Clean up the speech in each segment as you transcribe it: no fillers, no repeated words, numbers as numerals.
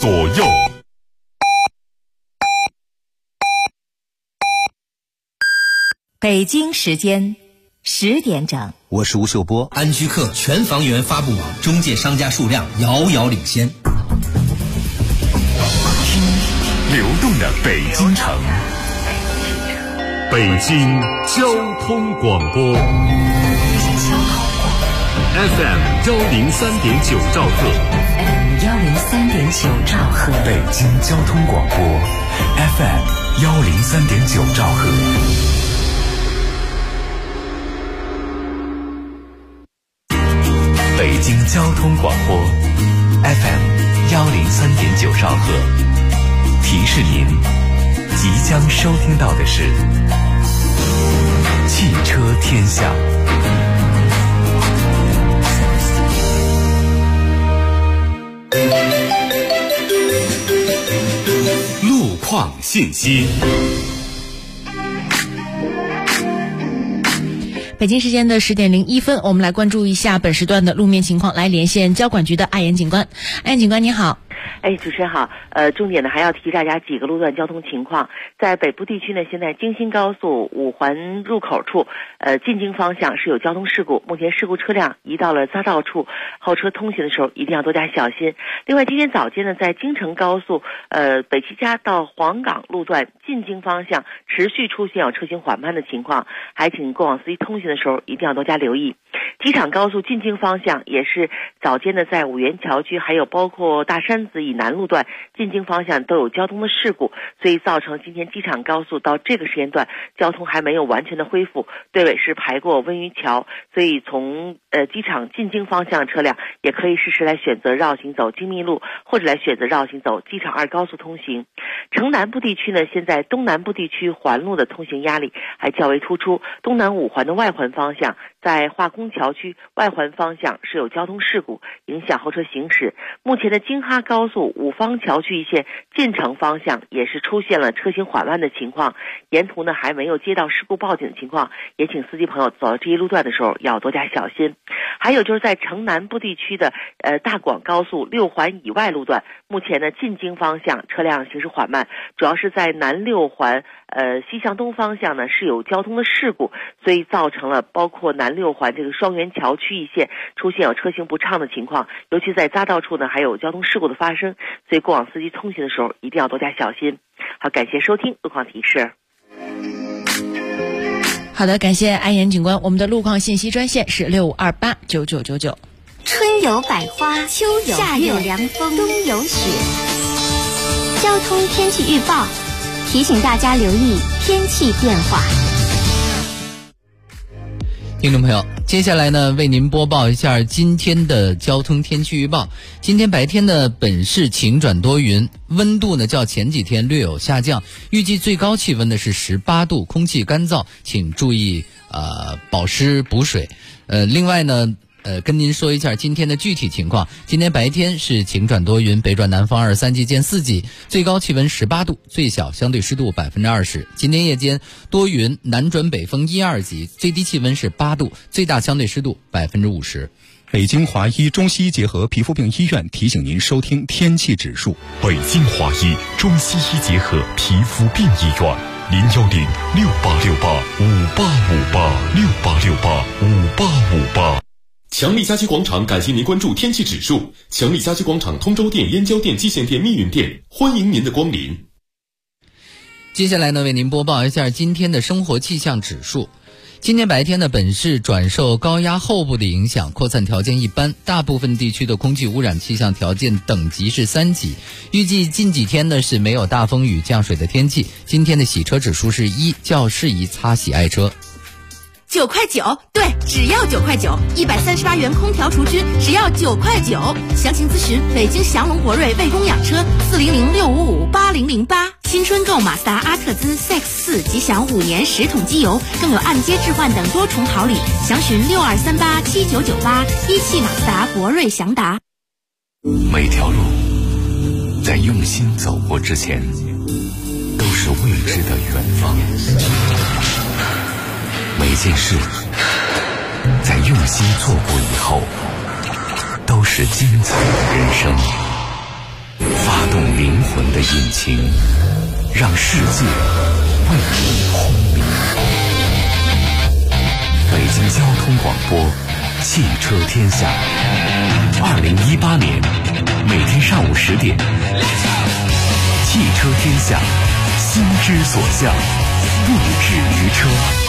左右。 北京时间10点整， 我是吴秀波。 安居客全房源发布网中介商家数量遥遥领先。 流动的北京城，北京交通广播 FM 103.9兆赫， 103.9兆赫， 北京交通广播 FM 103.9兆赫。北京交通广播 FM 103.9兆赫，提示您即将收听到的是汽车天下。路况信息。 北京时间的10点01分，我们来关注一下本时段的路面情况，来连线交管局的艾岩警官。艾岩警官，你好。 主持人好。重点呢还要提大家几个路段交通情况。在北部地区呢，现在京新高速五环入口处，进京方向是有交通事故，目前事故车辆移到了匝道处，后车通行的时候一定要多加小心。另外，今天早间呢，在京承高速北七家到黄岗路段进京方向持续出现有车行缓慢的情况，还请过往司机通行的时候一定要多加留意。机场高速进京方向也是早间的在五元桥区，还有包括大山子以南路段进京方向都有交通的事故，所以造成今天机场高速到这个时间段交通还没有完全的恢复，队尾是排过温榆桥，所以从机场进京方向车辆也可以适时来选择绕行走京密路，或者来选择绕行走机场2高速通行。城南部地区呢，现在东南部地区环路的通行压力还较为突出，东南5环的外环方向在化工桥区外环方向是有交通事故，影响后车行驶。目前的京哈高速五方桥区一线进城方向也是出现了车行缓慢的情况，沿途呢还没有接到事故报警的情况，也请司机朋友走到这一路段的时候要多加小心。还有就是在城南部地区的大广高速6环以外路段，目前呢进京方向车辆行驶缓慢，主要是在南6环西向东方向呢是有交通的事故，所以造成了包括南6环这个双元桥区一线出现有车行不畅的情况，尤其在匝道处呢还有交通事故的发生，所以过往司机通行的时候一定要多加小心。好，感谢收听路况提示。 好的，感谢艾岩警官。我们的路况信息专线是65289999。 春有百花，秋有夏有凉风，冬有雪。交通天气预报提醒大家留意天气变化。 听众朋友，接下来呢，为您播报一下今天的交通天气预报。今天白天呢，本市晴转多云，温度呢较前几天略有下降，预计最高气温呢是18度，空气干燥，请注意保湿补水。另外呢，跟您说一下今天的具体情况。今天白天是晴转多云，北转南风2、3级见4级，最高气温18度，最小相对湿度20%。今天夜间多云，南转北风1、2级，最低气温是8度，最大相对湿度50%。 北京华医中西医结合皮肤病医院提醒您收听天气指数。 北京华医中西医结合皮肤病医院，0106868585858，685858。强力家居广场感谢您关注天气指数。强力家居广场通州店、燕郊店、蓟县店、密云店，欢迎您的光临。 接下来呢，为您播报一下今天的生活气象指数。今天白天呢，本市转受高压后部的影响，扩散条件一般，大部分地区的空气污染气象条件等级是3级。预计近几天呢是没有大风雨降水的天气。今天的洗车指数是1，较适宜擦洗爱车。 9块9，对，只要9块9，138元空调除菌，只要9块9。详情咨询北京祥龙博瑞卫工养车，400655808。新春购马自达阿特兹 CX-4 吉祥5年10桶机油，更有按揭置换等多重好礼。详询62387998，一汽马自达博瑞祥达。 每条路在用心走过之前，都是未知的远方。每件事在用心做过以后，都是精彩的人生。发动魂的引擎，让世界为你轰鸣。北京交通广播，汽车天下。2018年，每天上午10点，汽车天下，心之所向，不止于车。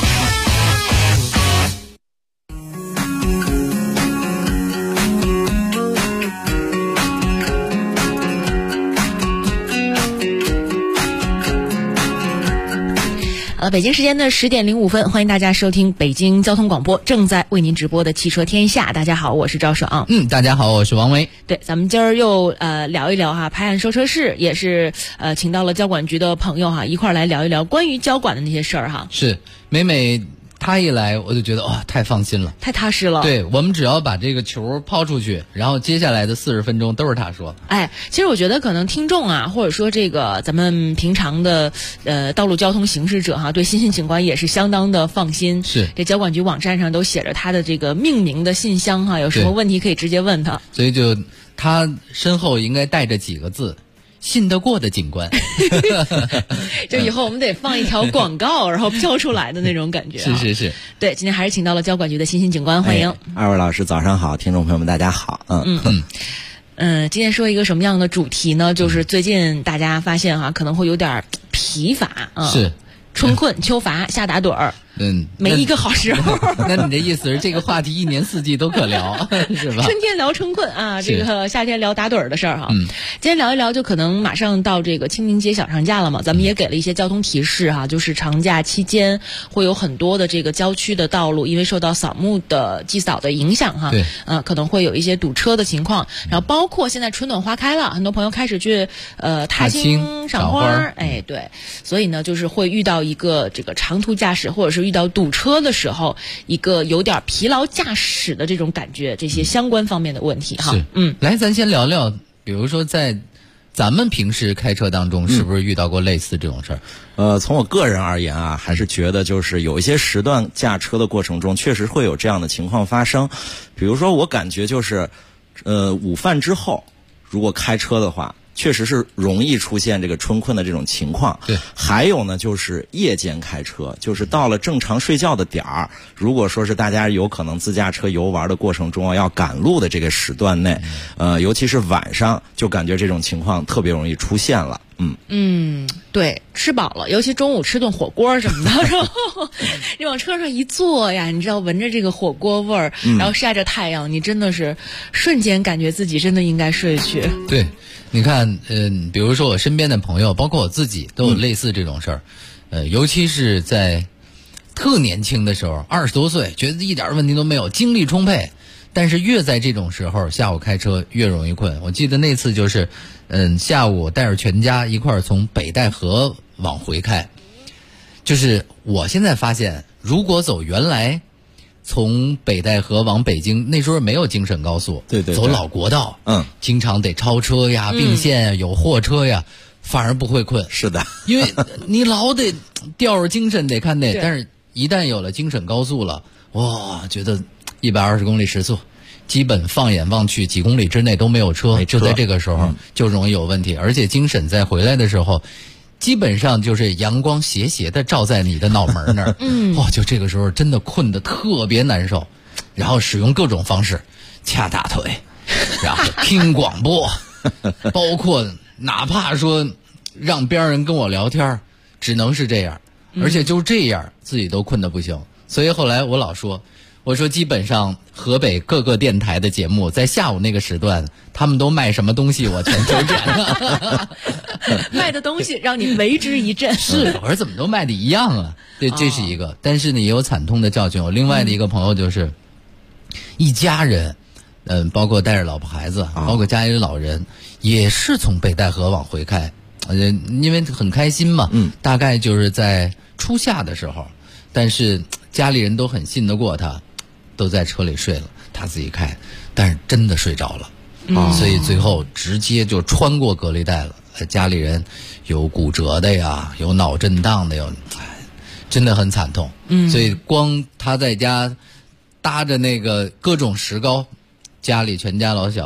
北京时间的10点05分，欢迎大家收听北京交通广播正在为您直播的汽车天下。大家好，我是赵爽。 大家好，我是王维。 对，咱们今儿又聊一聊哈，拍案说车室也是请到了交管局的朋友哈，一块儿来聊一聊关于交管的那些事儿哈。 是，每他一来，我就觉得太放心了， 太踏实了。 对，我们只要把这个球抛出去，然后接下来的40分钟都是他说。 其实我觉得可能听众啊，或者说这个咱们平常的道路交通行驶者哈，对新警官也是相当的放心。 是， 这交管局网站上都写着他的这个命名的信箱哈，有什么问题可以直接问他。 所以就他身后应该带着几个字。信得过的警官， 就以后我们得放一条广告，然后飘出来的那种感觉。 是， 对，今天还是请到了交管局的新警官，欢迎。 二位老师早上好，听众朋友们大家好。 今天说一个什么样的主题呢？就是最近大家发现哈，可能会有点疲乏啊。 是。 春困秋乏夏打盹儿，没一个好时候。 那你这意思是这个话题1年4季都可聊，是吧？ 春天聊春困啊，这个夏天聊打盹儿的事儿哈。今天聊一聊，就可能马上到这个清明节小长假了嘛，咱们也给了一些交通提示哈，就是长假期间会有很多的这个郊区的道路，因为受到扫墓的祭扫的影响哈，可能会有一些堵车的情况。然后包括现在春暖花开了，很多朋友开始去踏青赏花，对，所以呢，就是会遇到一个这个长途驾驶或者是遇到堵车的时候，一个有点疲劳驾驶的这种感觉，这些相关方面的问题哈。 来，咱先聊聊，比如说在咱们平时开车当中，是不是遇到过类似这种事儿？ 从我个人而言啊，还是觉得就是有一些时段驾车的过程中，确实会有这样的情况发生。比如说，我感觉就是午饭之后，如果开车的话。确实是容易出现这个春困的这种情况。 对， 还有呢，就是夜间开车，就是到了正常睡觉的点儿，如果说是大家有可能自驾车游玩的过程中要赶路的这个时段内，尤其是晚上，就感觉这种情况特别容易出现了。 对，吃饱了，尤其中午吃顿火锅什么的，然后你往车上一坐呀，你知道闻着这个火锅味儿，然后晒着太阳，你真的是瞬间感觉自己真的应该睡去。 对，你看，比如说我身边的朋友，包括我自己，都有类似这种事儿，尤其是在特年轻的时候，20多岁，觉得一点问题都没有，精力充沛。但是越在这种时候，下午开车越容易困。我记得那次就是，下午带着全家一块儿从北戴河往回开。就是我现在发现，如果走原来从北戴河往北京，那时候没有京沈高速， 对， 走老国道，经常得超车呀、并线呀、有货车呀，反而不会困。 是的， 因为你老得吊着精神得看那，但是一旦有了京沈高速了，哇，觉得120公里时速，基本放眼望去几公里之内都没有车，就在这个时候就容易有问题。而且京沈在回来的时候，基本上就是阳光斜斜的照在你的脑门那儿，就这个时候真的困得特别难受，然后使用各种方式掐大腿，然后听广播，包括哪怕说让边人跟我聊天，只能是这样，而且就这样自己都困得不行。所以后来我老说，我说基本上河北各个电台的节目在下午那个时段，他们都卖什么东西我全周转卖的东西让你为之一振。 是，我说怎么都卖的一样啊？对，这是一个。但是呢，也有惨痛的教训。我另外的一个朋友就是一家人，包括带着老婆孩子，包括家里老人，也是从北戴河往回开，因为很开心嘛。大概就是在初夏的时候，但是家里人都很信得过他，都在车里睡了，他自己开，但是真的睡着了。所以最后直接就穿过隔离带了。家里人有骨折的呀，有脑震荡的，真的很惨痛。所以光他在家搭着那个各种石膏，家里全家老小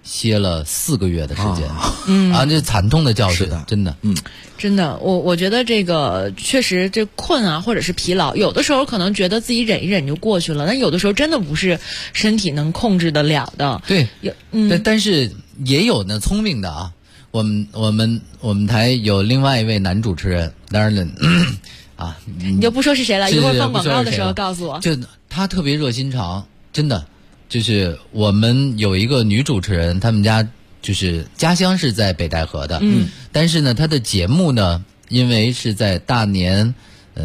歇了4个月的时间，这惨痛的教训，真的， 真的，我觉得这个确实这困啊，或者是疲劳，有的时候可能觉得自己忍一忍就过去了，但有的时候真的不是身体能控制得了的。 对，但是也有呢聪明的啊。我们台有另外一位男主持人，当然了， 你就不说是谁了，一会儿放广告的时候告诉我。 就他特别热心肠，真的，就是我们有一个女主持人，他们家就是家乡是在北戴河的，但是呢，她的节目呢，因为是在大年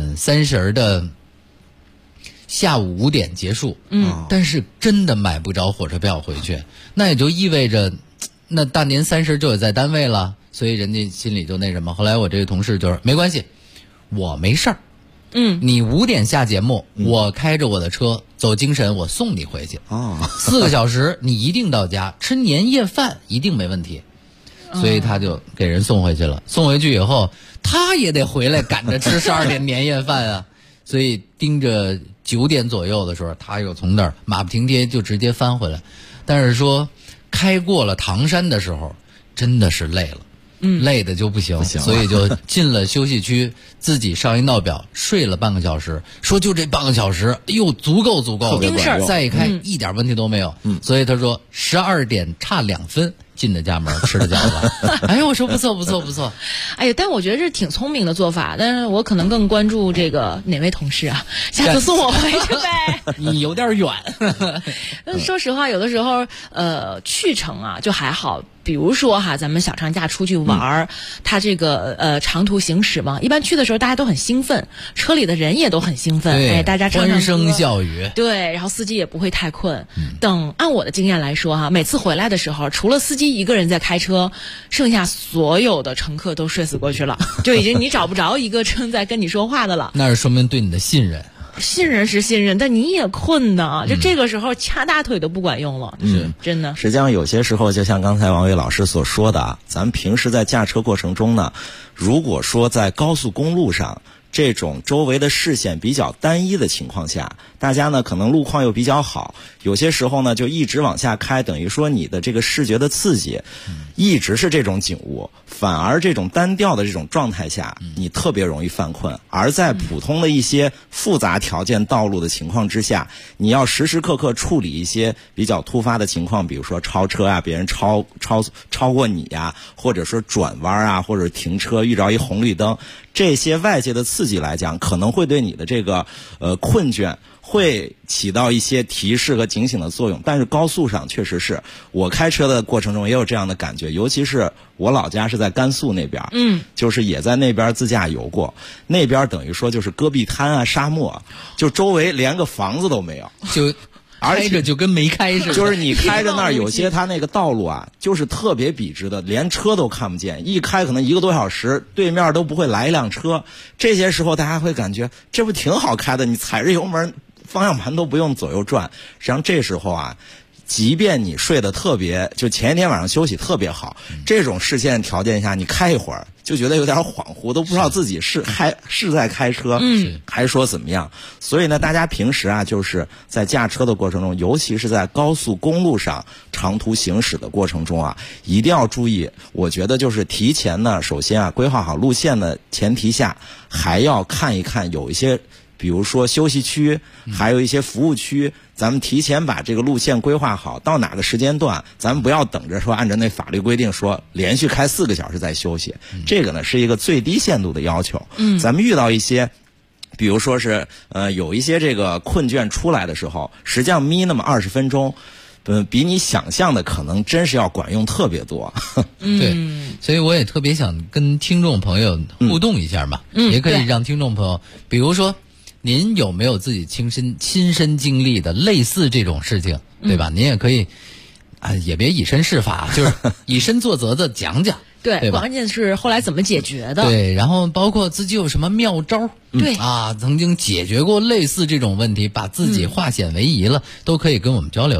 30的下午5点结束，但是真的买不着火车票回去，那也就意味着。那大年30就有在单位了，所以人家心里就那什么。后来我这个同事就是没关系，我没事儿，你5点下节目，我开着我的车走京神，我送你回去，4个小时你一定到家，吃年夜饭一定没问题。所以他就给人送回去了，送回去以后他也得回来赶着吃12点年夜饭啊，所以盯着9点左右的时候，他又从那儿马不停蹄就直接翻回来，但是说。开过了唐山的时候，真的是累了，累的就不行，所以就进了休息区，自己上一闹表，睡了半个小时，说就这半个小时，哎呦，足够，再一开一点问题都没有，所以他说12点差2分。进的家门吃的饺子，哎呦，我说不错， 哎呀，但我觉得这是挺聪明的做法，但是我可能更关注这个哪位同事啊，下次送我回去呗。 你有点远。 说实话，有的时候去程啊就还好。比如说哈，咱们小长假出去玩他这个长途行驶嘛，一般去的时候大家都很兴奋，车里的人也都很兴奋，哎，大家欢声笑语， 对，然后司机也不会太困。等按我的经验来说哈，每次回来的时候，除了司机一个人在开车，剩下所有的乘客都睡死过去了，就已经你找不着一个正在跟你说话的了。 那是说明对你的信任。 信任是信任，但你也困呐，就这个时候掐大腿都不管用了，真的。 实际上有些时候，就像刚才王伟老师所说的啊，咱们平时在驾车过程中呢，如果说在高速公路上这种周围的视线比较单一的情况下，大家呢可能路况又比较好，有些时候呢就一直往下开，等于说你的这个视觉的刺激一直是这种景物，反而这种单调的这种状态下，你特别容易犯困。而在普通的一些复杂条件道路的情况之下，你要时时刻刻处理一些比较突发的情况，比如说超车啊，别人超过你呀，或者说转弯啊，或者停车遇着一红绿灯，这些外界的刺激来讲，可能会对你的这个困倦会起到一些提示和警醒的作用。但是高速上确实是我开车的过程中也有这样的感觉，尤其是我老家是在甘肃那边，就是也在那边自驾游过，那边等于说就是戈壁滩啊，沙漠，就周围连个房子都没有， 就而且就跟没开似的， 就是你开着那儿有些它那个道路啊，就是特别笔直的，连车都看不见，一开可能1个多小时，对面都不会来一辆车。这些时候大家会感觉这不挺好开的，你踩着油门，方向盘都不用左右转。实际上这时候啊，即便你睡得特别，就前一天晚上休息特别好，这种视线条件下，你开一会儿就觉得有点恍惚，都不知道自己是在开车，还说怎么样。所以呢，大家平时啊，就是在驾车的过程中，尤其是在高速公路上长途行驶的过程中啊，一定要注意。我觉得就是提前呢，首先啊，规划好路线的前提下，还要看一看有一些，比如说休息区，还有一些服务区，咱们提前把这个路线规划好，到哪个时间段，咱们不要等着说按照那法律规定说连续开4个小时再休息，这个呢是一个最低限度的要求。咱们遇到一些比如说是有一些这个困倦出来的时候，实际上眯那么20分钟，比你想象的可能真是要管用特别多。 对，所以我也特别想跟听众朋友互动一下嘛，也可以让听众朋友，比如说您有没有自己亲身经历的类似这种事情，对吧？您也可以也别以身试法，就是以身作则的讲讲。 对，关键是后来怎么解决的。 对，然后包括自己有什么妙招， 对曾经解决过类似这种问题，把自己化险为夷了，都可以跟我们交流一下。 对。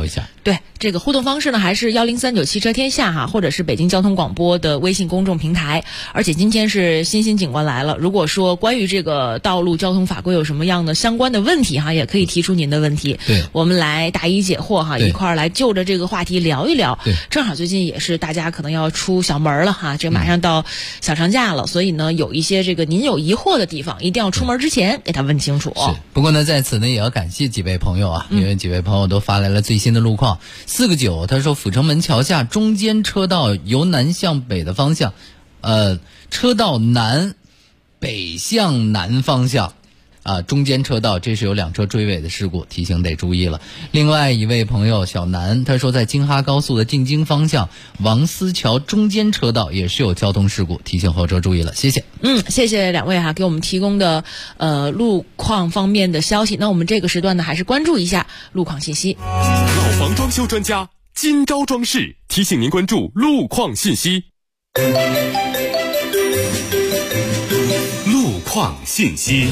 对，这个互动方式呢，还是1039汽车天下哈，或者是北京交通广播的微信公众平台。而且今天是欣欣警官来了，如果说关于这个道路交通法规有什么样的相关的问题哈，也可以提出您的问题。 对， 我们来答疑解惑哈，一块儿来就着这个话题聊一聊。 对， 正好最近也是大家可能要出小门了哈，这马上到小长假了，所以呢，有一些这个您有疑惑的地方，一定要出门之前给他问清楚。 是，不过呢，在此呢也要感谢几位朋友啊，因为几位朋友都发来了最新的路况。4个9，他说阜成门桥下中间车道由南向北的方向，车道南北向南方向。中间车道这是有2车追尾的事故，提醒得注意了。另外一位朋友小南，他说在京哈高速的进京方向王思桥中间车道也是有交通事故，提醒后车注意了。谢谢。 谢谢两位哈，给我们提供的路况方面的消息。那我们这个时段呢，还是关注一下路况信息。 老房装修专家金招装饰提醒您关注路况信息。路况信息。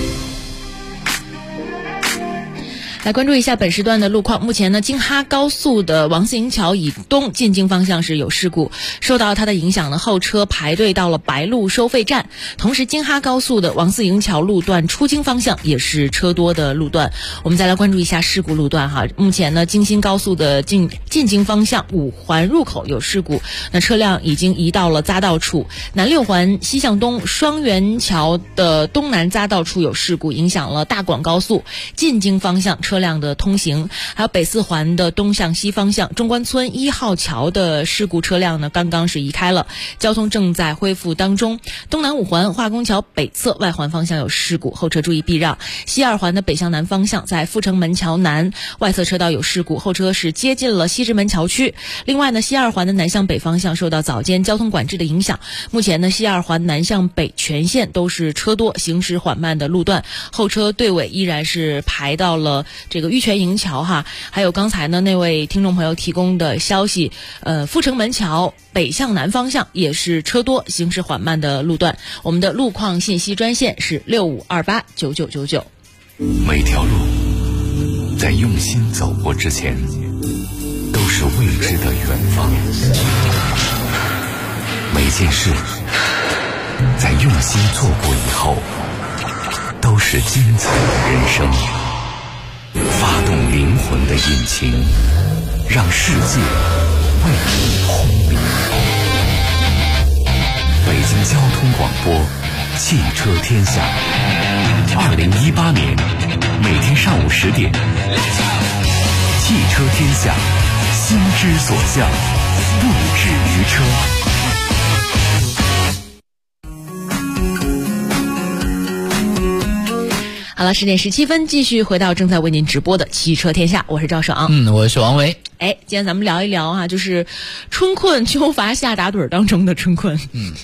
来关注一下本时段的路况。目前呢，京哈高速的王四营桥以东进京方向是有事故，受到它的影响呢，后车排队到了白鹿收费站。同时，京哈高速的王四营桥路段出京方向也是车多的路段。我们再来关注一下事故路段哈。目前呢，京新高速的进京方向5环入口有事故，那车辆已经移到了匝道处。南6环西向东双元桥的东南匝道处有事故，影响了大广高速进京方向车辆的通行。还有北4环的东向西方向中关村1号桥的事故车辆呢，刚刚是移开了，交通正在恢复当中。东南5环化工桥北侧外环方向有事故，后车注意避让。西2环的北向南方向在阜成门桥南外侧车道有事故，后车是接近了西直门桥区。另外呢，西2环的南向北方向受到早间交通管制的影响，目前呢，西2环南向北全线都是车多行驶缓慢的路段，后车队尾依然是排到了这个玉泉营桥哈。还有刚才呢那位听众朋友提供的消息，阜成门桥北向南方向也是车多行驶缓慢的路段。我们的路况信息专线是65289999。 每条路在用心走过之前都是未知的远方，每件事在用心做过以后都是精彩的人生。发动灵魂的引擎，让世界为你轰鸣。北京交通广播汽车天下，2018年每天上午10点，汽车天下，心之所向，不止于车。 好了，10点17分，继续回到正在为您直播的汽车天下，我是赵爽。 我是王维。 今天咱们聊一聊哈，就是春困秋乏夏打盹当中的春困。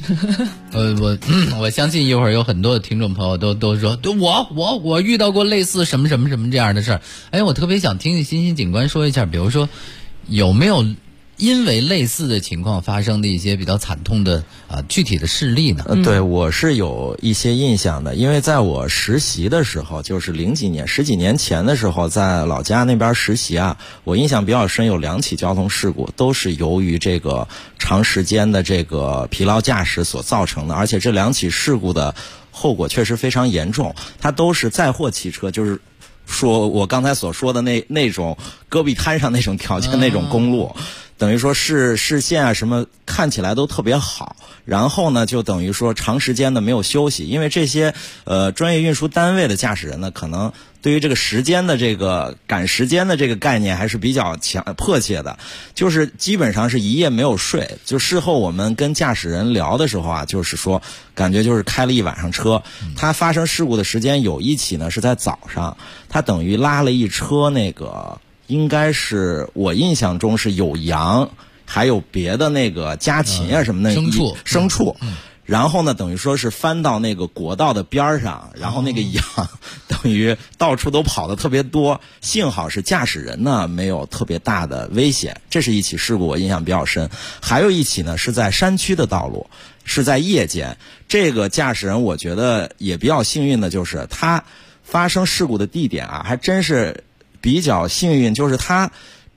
我相信一会儿有很多的听众朋友都说，我遇到过类似什么什么什么这样的事儿。我特别想听听欣欣警官说一下，比如说有没有因为类似的情况发生的一些比较惨痛的具体的事例呢？ 对，我是有一些印象的，因为在我实习的时候，就是10几年前的时候，在老家那边实习啊，我印象比较深，有2起交通事故，都是由于这个长时间的这个疲劳驾驶所造成的，而且这2起事故的后果确实非常严重，它都是载货汽车，就是说我刚才所说的那种戈壁滩上那种条件那种公路。等于说视线啊什么看起来都特别好，然后呢就等于说长时间的没有休息，因为这些专业运输单位的驾驶人呢，可能对于这个时间的这个赶时间的这个概念还是比较迫切的，就是基本上是一夜没有睡。就事后我们跟驾驶人聊的时候啊，就是说感觉就是开了一晚上车。他发生事故的时间有一起呢是在早上，他等于拉了一车那个。应该是我印象中是有羊，还有别的那个家禽啊什么的牲畜，然后呢，等于说是翻到那个国道的边上，然后那个羊等于到处都跑得特别多，幸好是驾驶人呢没有特别大的危险，这是一起事故，我印象比较深。还有一起呢是在山区的道路，是在夜间，这个驾驶人我觉得也比较幸运的，就是他发生事故的地点啊，还真是比较幸运，就是他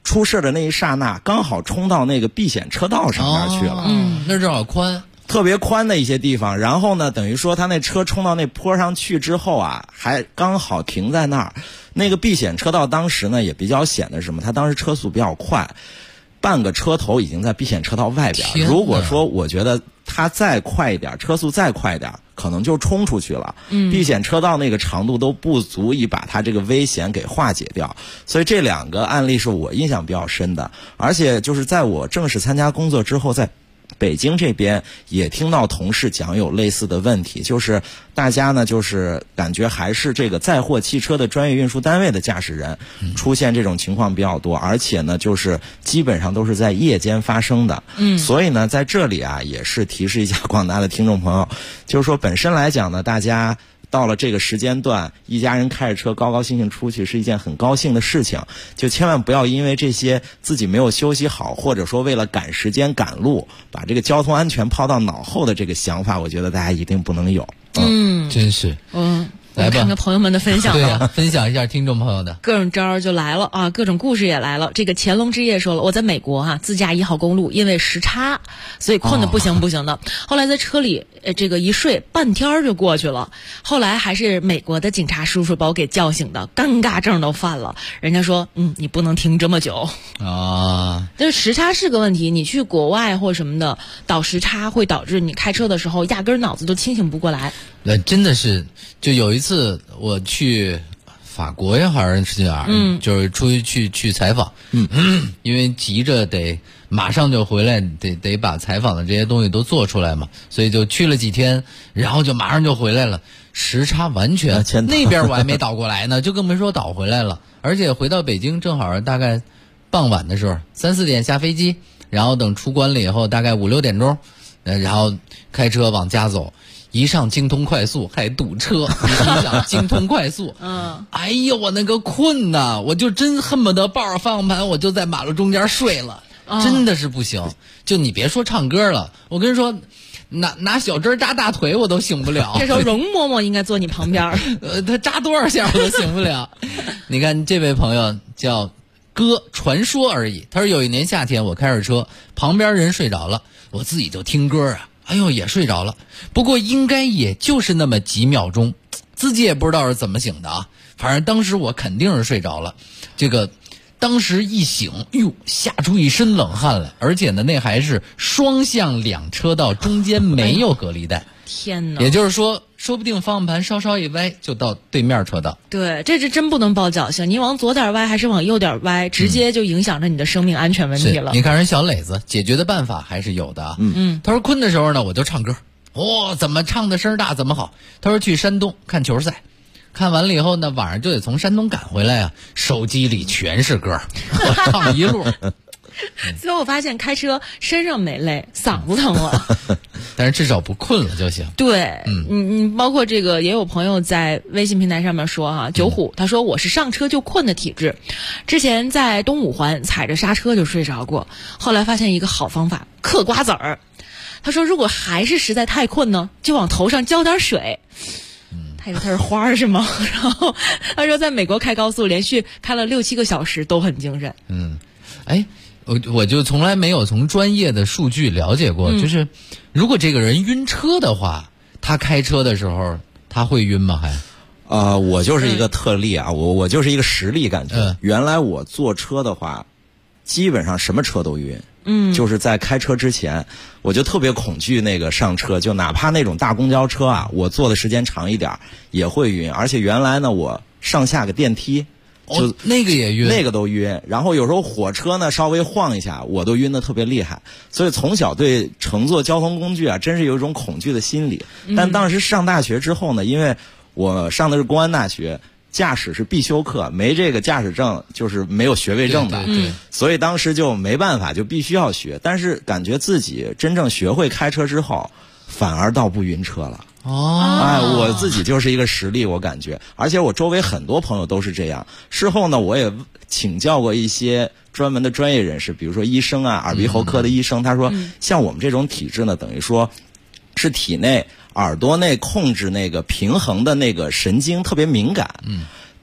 出事的那一刹那，刚好冲到那个避险车道上面去了。 那正好宽。 特别宽的一些地方，然后呢，等于说他那车冲到那坡上去之后啊，还刚好停在那儿。那个避险车道当时呢也比较险的是什么？他当时车速比较快，半个车头已经在避险车道外边。如果说我觉得他再快一点，车速再快一点，可能就冲出去了。避险车道那个长度都不足以把他这个危险给化解掉。所以这两个案例是我印象比较深的，而且就是在我正式参加工作之后，在北京这边也听到同事讲有类似的问题，就是大家呢就是感觉还是这个载货汽车的专业运输单位的驾驶人出现这种情况比较多，而且呢就是基本上都是在夜间发生的。所以呢在这里啊也是提示一下广大的听众朋友，就是说本身来讲呢，大家到了这个时间段，一家人开着车高高兴兴出去是一件很高兴的事情，就千万不要因为这些自己没有休息好，或者说为了赶时间赶路，把这个交通安全抛到脑后的这个想法，我觉得大家一定不能有。 真是。 来吧，看看朋友们的分享。 对呀，分享一下听众朋友的各种招就来了啊，各种故事也来了。这个乾隆之夜说了，我在美国自驾1号公路，因为时差，所以困得不行的。后来在车里这个一睡，半天就过去了。后来还是美国的警察叔叔把我给叫醒的，尴尬症都犯了。人家说，你不能停这么久啊。但是时差是个问题，你去国外或什么的，倒时差会导致你开车的时候压根脑子都清醒不过来。 真的是，就有一次我去法国呀，还是哪儿，就是出去采访，因为急着得马上就回来，得把采访的这些东西都做出来嘛，所以就去了几天，然后就马上就回来了，时差完全那边我还没倒过来呢，就更没说倒回来了，而且回到北京正好大概傍晚的时候，3、4点下飞机，然后等出关了以后，大概5、6点钟，然后开车往家走。一上京通快速还堵车，你想京通快速，哎呦我那个困呐，我就真恨不得抱着方向盘，我就在马路中间睡了，真的是不行。就你别说唱歌了，我跟你说，拿小针扎大腿我都醒不了。 这时候容嬷嬷应该坐你旁边， 他扎多少下我都醒不了。你看这位朋友叫歌传说而已，他说有一年夏天我开着车，旁边人睡着了，我自己就听歌啊。哎呦，也睡着了，不过应该也就是那么几秒钟，自己也不知道是怎么醒的啊。反正当时我肯定是睡着了，这个当时一醒，吓出一身冷汗来，而且呢，那还是双向2车道，中间没有隔离带。 天哪！ 也就是说，说不定方向盘稍稍一歪就到对面车道。 对，这是真不能抱侥幸，你往左点歪还是往右点歪，直接就影响着你的生命安全问题了。 你看人小磊子解决的办法还是有的啊。他说困的时候呢，我就唱歌。怎么唱的声大怎么好。他说去山东看球赛，看完了以后呢，晚上就得从山东赶回来啊，手机里全是歌，我唱一路。 最后我发现开车身上没累，嗓子疼了， 但是至少不困了就行。 对，包括这个也有朋友在微信平台上面说九虎他说我是上车就困的体质，之前在东五环踩着刹车就睡着过，后来发现一个好方法，嗑瓜子儿。他说如果还是实在太困呢，就往头上浇点水。他以为他是花儿是吗？然后他说在美国开高速连续开了6、7个小时都很精神。 我就从来没有从专业的数据了解过，就是如果这个人晕车的话，他开车的时候他会晕吗？ 我就是一个特例啊，我就是一个实例感觉。原来我坐车的话，基本上什么车都晕。就是在开车之前，我就特别恐惧那个上车，就哪怕那种大公交车啊，我坐的时间长一点也会晕。而且原来呢，我上下个电梯。就那个也晕， 那个都晕。然后有时候火车呢稍微晃一下，我都晕得特别厉害。所以从小对乘坐交通工具啊，真是有一种恐惧的心理。但当时上大学之后呢，因为我上的是公安大学，驾驶是必修课，没这个驾驶证就是没有学位证的。所以当时就没办法，就必须要学。但是感觉自己真正学会开车之后，反而倒不晕车了。我自己就是一个实例，我感觉，而且我周围很多朋友都是这样。事后呢，我也请教过一些专门的专业人士，比如说医生啊，耳鼻喉科的医生，他说，像我们这种体质呢，等于说是体内耳朵内控制那个平衡的那个神经特别敏感。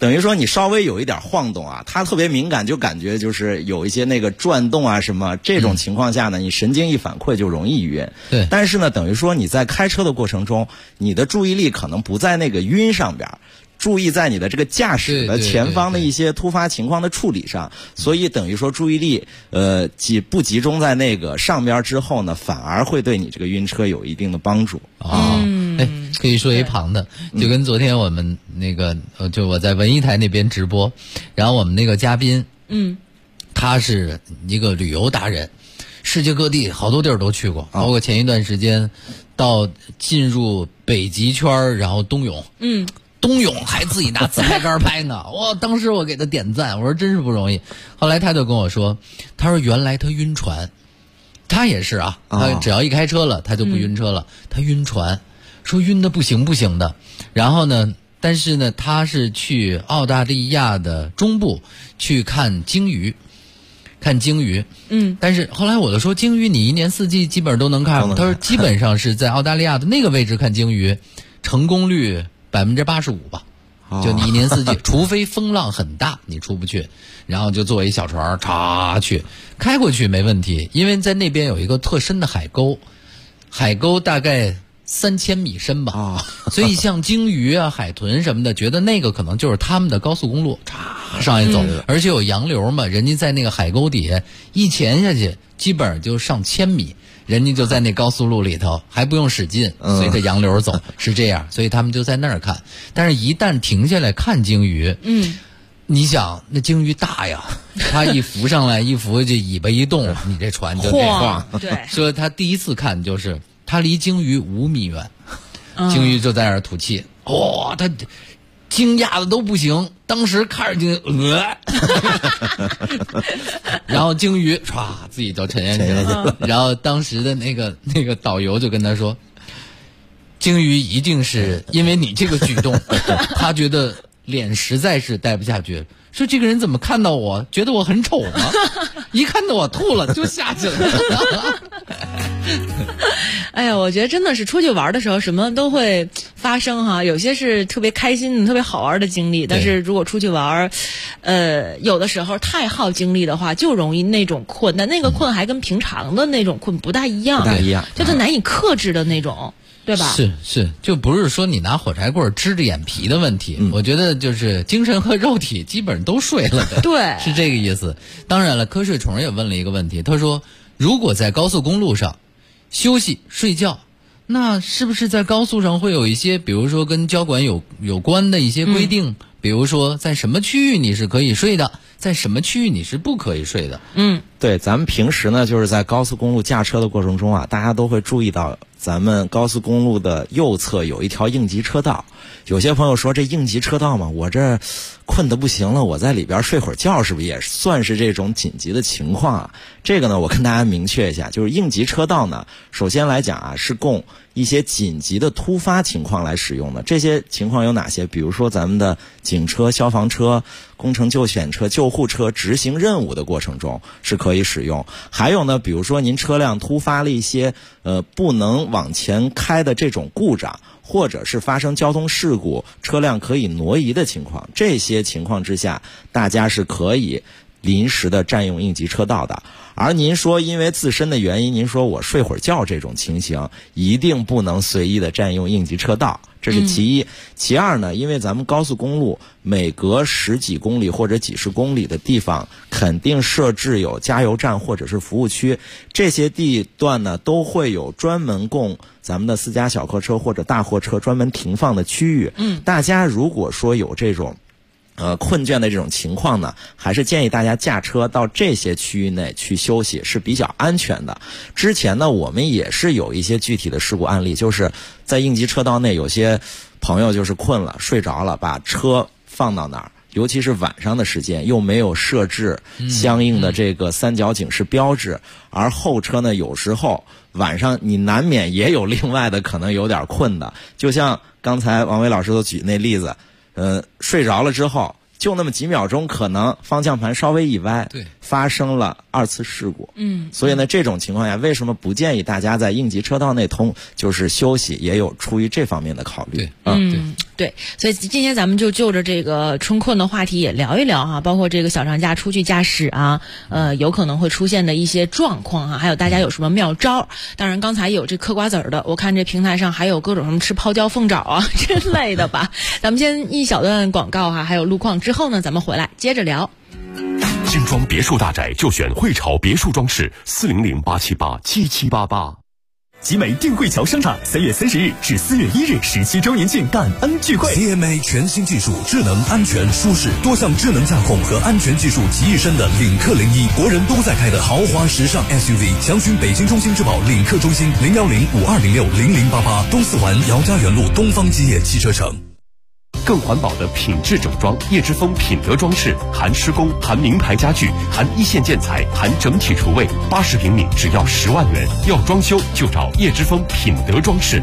等于说你稍微有一点晃动啊，它特别敏感，就感觉就是有一些那个转动啊什么，这种情况下呢，你神经一反馈就容易晕。 对。 但是呢，等于说你在开车的过程中，你的注意力可能不在那个晕上边，注意在你的这个驾驶的前方的一些突发情况的处理上，所以等于说注意力不集中在那个上边之后呢，反而会对你这个晕车有一定的帮助啊。可以说一旁的，就跟昨天我们那个就我在文艺台那边直播，然后我们那个嘉宾，他是一个旅游达人，世界各地好多地儿都去过，包括前一段时间到进入北极圈，然后冬泳，冬泳还自己拿自拍杆拍呢，哇！当时我给他点赞，我说真是不容易。后来他就跟我说，他说原来他晕船，他也是啊，他只要一开车了，他就不晕车了，他晕船，说晕的不行的。然后呢，但是呢，他是去澳大利亚的中部去看鲸鱼。但是后来我就说，鲸鱼你一年四季基本上都能看吗？他说基本上是在澳大利亚的那个位置看鲸鱼，成功率85%吧，就你一年四季，除非风浪很大，你出不去，然后就坐一小船插去，开过去没问题，因为在那边有一个特深的海沟大概3000米深吧，所以像鲸鱼啊、海豚什么的，觉得那个可能就是他们的高速公路，上一走，而且有洋流嘛，人家在那个海沟底下一潜下去，基本上就上1000米。人家就在那高速路里头，还不用使劲，随着洋流走，是这样，所以他们就在那儿看。但是，一旦停下来看鲸鱼，你想那鲸鱼大呀，它一浮上来，一浮就尾巴一动，你这船就得晃。 对， 所以他第一次看就是他离鲸鱼5米远，鲸鱼就在那儿吐气，哇，他惊讶的都不行，当时看着鲸鱼，然后鲸鱼唰自己就沉下去了。然后当时的那个导游就跟他说，鲸鱼一定是因为你这个举动，他觉得脸实在是待不下去，说这个人怎么看到我觉得我很丑吗？一看到我吐了就下去了。 哎呀，我觉得真的是出去玩的时候什么都会发生哈，有些是特别开心的、特别好玩的经历，但是如果出去玩，有的时候太耗精力的话，就容易那种困，但那个困还跟平常的那种困不大一样，就是难以克制的那种。对吧？ 是，就不是说你拿火柴棍支着眼皮的问题，我觉得就是精神和肉体基本上都睡了的， 对， 是这个意思。当然了，瞌睡虫也问了一个问题，他说，如果在高速公路上休息睡觉，那是不是在高速上会有一些，比如说跟交管有关的一些规定？比如说在什么区域你是可以睡的，在什么区域你是不可以睡的？ 对，咱们平时呢，就是在高速公路驾车的过程中啊，大家都会注意到，咱们高速公路的右侧有一条应急车道。有些朋友说，这应急车道嘛，我这困得不行了，我在里边睡会儿觉，是不是也算是这种紧急的情况啊？这个呢，我跟大家明确一下，就是应急车道呢，首先来讲啊，是供一些紧急的突发情况来使用的。这些情况有哪些？比如说咱们的警车、消防车、工程救险车、救护车执行任务的过程中是可以使用。还有呢，比如说您车辆突发了一些不能往前开的这种故障，或者是发生交通事故，车辆可以挪移的情况，这些情况之下，大家是可以临时的占用应急车道的。而您说因为自身的原因，您说我睡会儿觉这种情形，一定不能随意的占用应急车道，这是其一。其二呢，因为咱们高速公路每隔10几公里或者几十公里的地方，肯定设置有加油站或者是服务区，这些地段呢都会有专门供咱们的私家小客车或者大货车专门停放的区域。大家如果说有这种困倦的这种情况呢，还是建议大家驾车到这些区域内去休息是比较安全的。之前呢，我们也是有一些具体的事故案例，就是在应急车道内，有些朋友就是困了、睡着了，把车放到那儿，尤其是晚上的时间，又没有设置相应的这个三角警示标志，而后车呢，有时候晚上你难免也有另外的可能有点困的，就像刚才王伟老师都举那例子。睡着了之后， 就那么几秒钟，可能方向盘稍微一歪， 对， 发生了2次事故。所以呢，这种情况下，为什么不建议大家在应急车道内就是休息，也有出于这方面的考虑。 对，所以今天咱们就着这个春困的话题也聊一聊哈，包括这个小长假出去驾驶啊，有可能会出现的一些状况哈，还有大家有什么妙招。当然，刚才有这嗑瓜子儿的，我看这平台上还有各种什么吃泡椒凤爪啊之类的吧。咱们先一小段广告哈，还有路况之后呢，咱们回来接着聊。 精装别墅大宅就选汇潮别墅装饰，400-878-7788。 集美定汇桥商场3月30日至4月1日17周年庆感恩聚会。 CMA 全新技术，智能、安全、舒适，多项智能驾控和安全技术集一身的领克01，国人都在开的豪华时尚 SUV。详询北京中心之宝领克中心010-5206-0088，东四环姚家园路东方基业汽车城。 更环保的品质整装，叶之峰品德装饰，含施工，含名牌家具，含一线建材，含整体厨卫，80平米只要10万元。要装修就找叶之峰品德装饰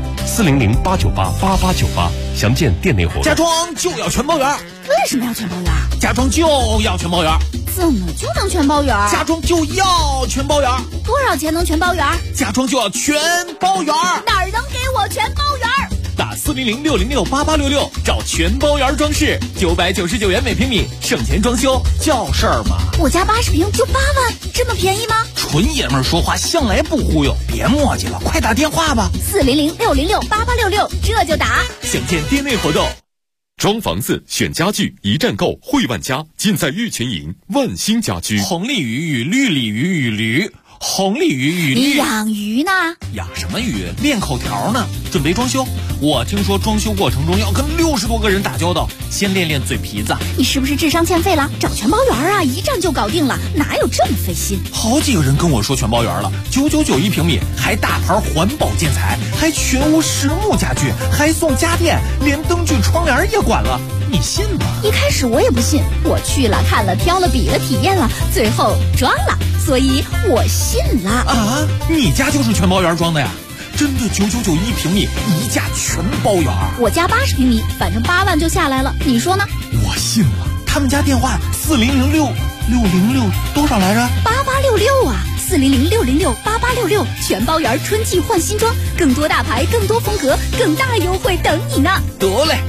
，400-898-8898，详见店内活动。 家装就要全包圆。 为什么要全包圆？ 家装就要全包圆。 怎么就能全包圆？ 家装就要全包圆。 多少钱能全包圆？ 家装就要全包圆。 哪儿能给我全包圆？ 打400-606-8866，找全包圆装饰，999元每平米，省钱装修叫事儿吗？ 我家80平就8万，这么便宜吗？ 纯爷们儿说话向来不忽悠，别磨叽了，快打电话吧。 400-606-8866，这就打。 详见店内活动。 装房子选家具，一站购汇万家，尽在玉泉营万兴家居。 红鲤鱼与绿鲤鱼与驴。红鲤鱼与绿， 你养鱼呢？ 养什么鱼？练口条呢。准备装修，我听说装修过程中要跟60多个人打交道，先练练嘴皮子。 你是不是智商欠费了？找全包圆啊，一站就搞定了，哪有这么费心？ 好几个人跟我说全包圆了，999一平米，还大牌环保建材，还全屋实木家具，还送家电，连灯具窗帘也管了，你信吗？ 一开始我也不信，我去了看了挑了比了体验了，最后装了，所以我信了。 啊，你家就是全包圆装的呀？真的999一平米，一价全包圆。 我家80平米，反正8万就下来了，你说呢？ 我信了。他们家电话40066多少来着 ？8866啊，400-606-8866，全包圆春季换新装，更多大牌，更多风格，更大优惠等你呢。 得嘞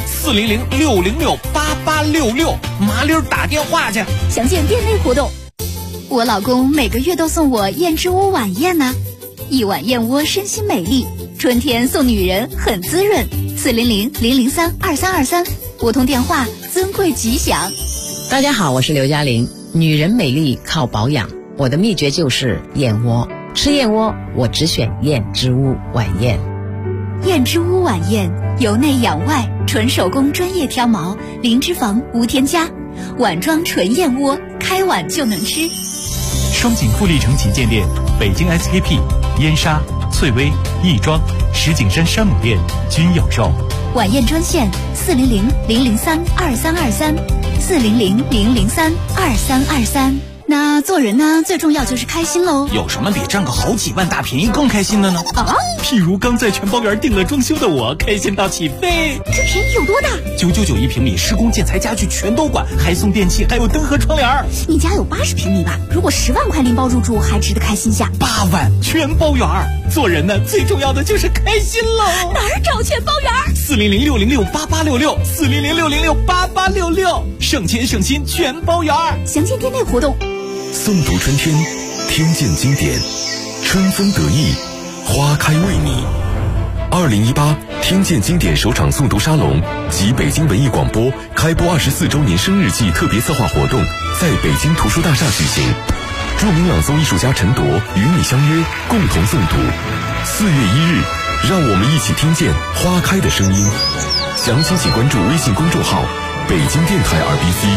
，400-606-8866，麻溜打电话去。 详见店内活动。我老公每个月都送我燕之屋晚宴呢，一碗燕窝身心美丽，春天送女人很滋润。400-003-2323，拨通电话，尊贵吉祥。 大家好，我是刘嘉玲。女人美丽靠保养，我的秘诀就是燕窝。吃燕窝，我只选燕之屋晚宴。 燕之屋晚宴，由内养外，纯手工专业挑毛，零脂肪无添加，碗装纯燕窝，开碗就能吃。 双井富力城旗舰店、北京 SKP、燕莎、翠微、亦庄、石景山山姆店均有售。 晚宴专线400-003-2323 400-003-2323。那做人呢，最重要就是开心喽。 有什么比占个好几万大便宜更开心的呢？ 啊， 譬如刚在全包圆订了装修的我，开心到起飞。 这便宜有多大 ？999一平米，施工建材家具全都管，还送电器，还有灯和窗帘。 你家有80平米吧？如果10万块拎包入住，还值得开心下。 8万全包圆。做人呢，最重要的就是开心喽。 哪儿找全包圆 ？400-606-8866 400-606-8866，省钱省心全包圆。 详见店内活动。 诵读春天，听见经典，春风得意，花开为你。2018听见经典首场诵读沙龙及北京文艺广播开播24周年生日季特别策划活动在北京图书大厦举行，著名朗诵艺术家陈铎与你相约，共同诵读。4月1日，让我们一起听见花开的声音。详情请关注微信公众号北京电台 RBC。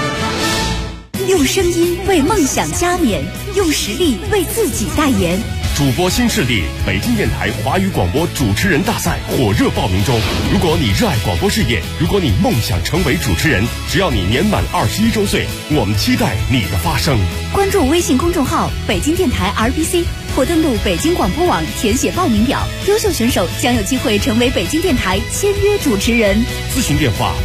用声音为梦想加冕，用实力为自己代言。 主播新势力北京电台华语广播主持人大赛火热报名中。如果你热爱广播事业，如果你梦想成为主持人，只要你年满21周岁，我们期待你的发声。 关注微信公众号北京电台 RBC， 或登录北京广播网填写报名表，优秀选手将有机会成为北京电台签约主持人。 咨询电话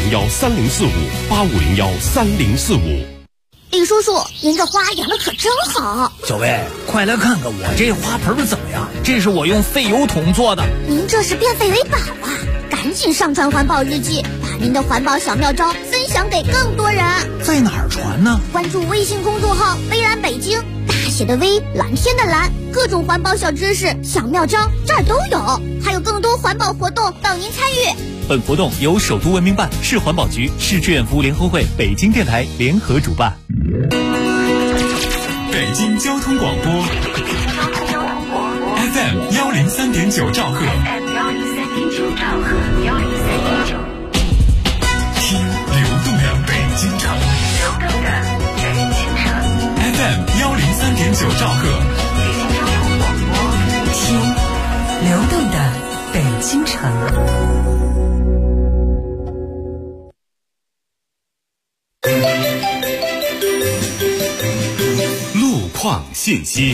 85013045，85013045。 李叔叔，您这花养的可真好。 小薇，快来看看我这花盆怎么样？这是我用废油桶做的。 您这是变废为宝啊！赶紧上传环保日记，把您的环保小妙招分享给更多人。 在哪儿传呢？ 关注微信公众号微蓝北京，大写的微，蓝天的蓝，各种环保小知识、小妙招这儿都有，还有更多环保活动等您参与。 本活动由首都文明办、市环保局、市志愿服务联合会、北京电台联合主办。 北京交通广播 FM 103.9兆赫，听流动的北京城，FM 103.9兆赫， 听流动的北京城。 路况信息。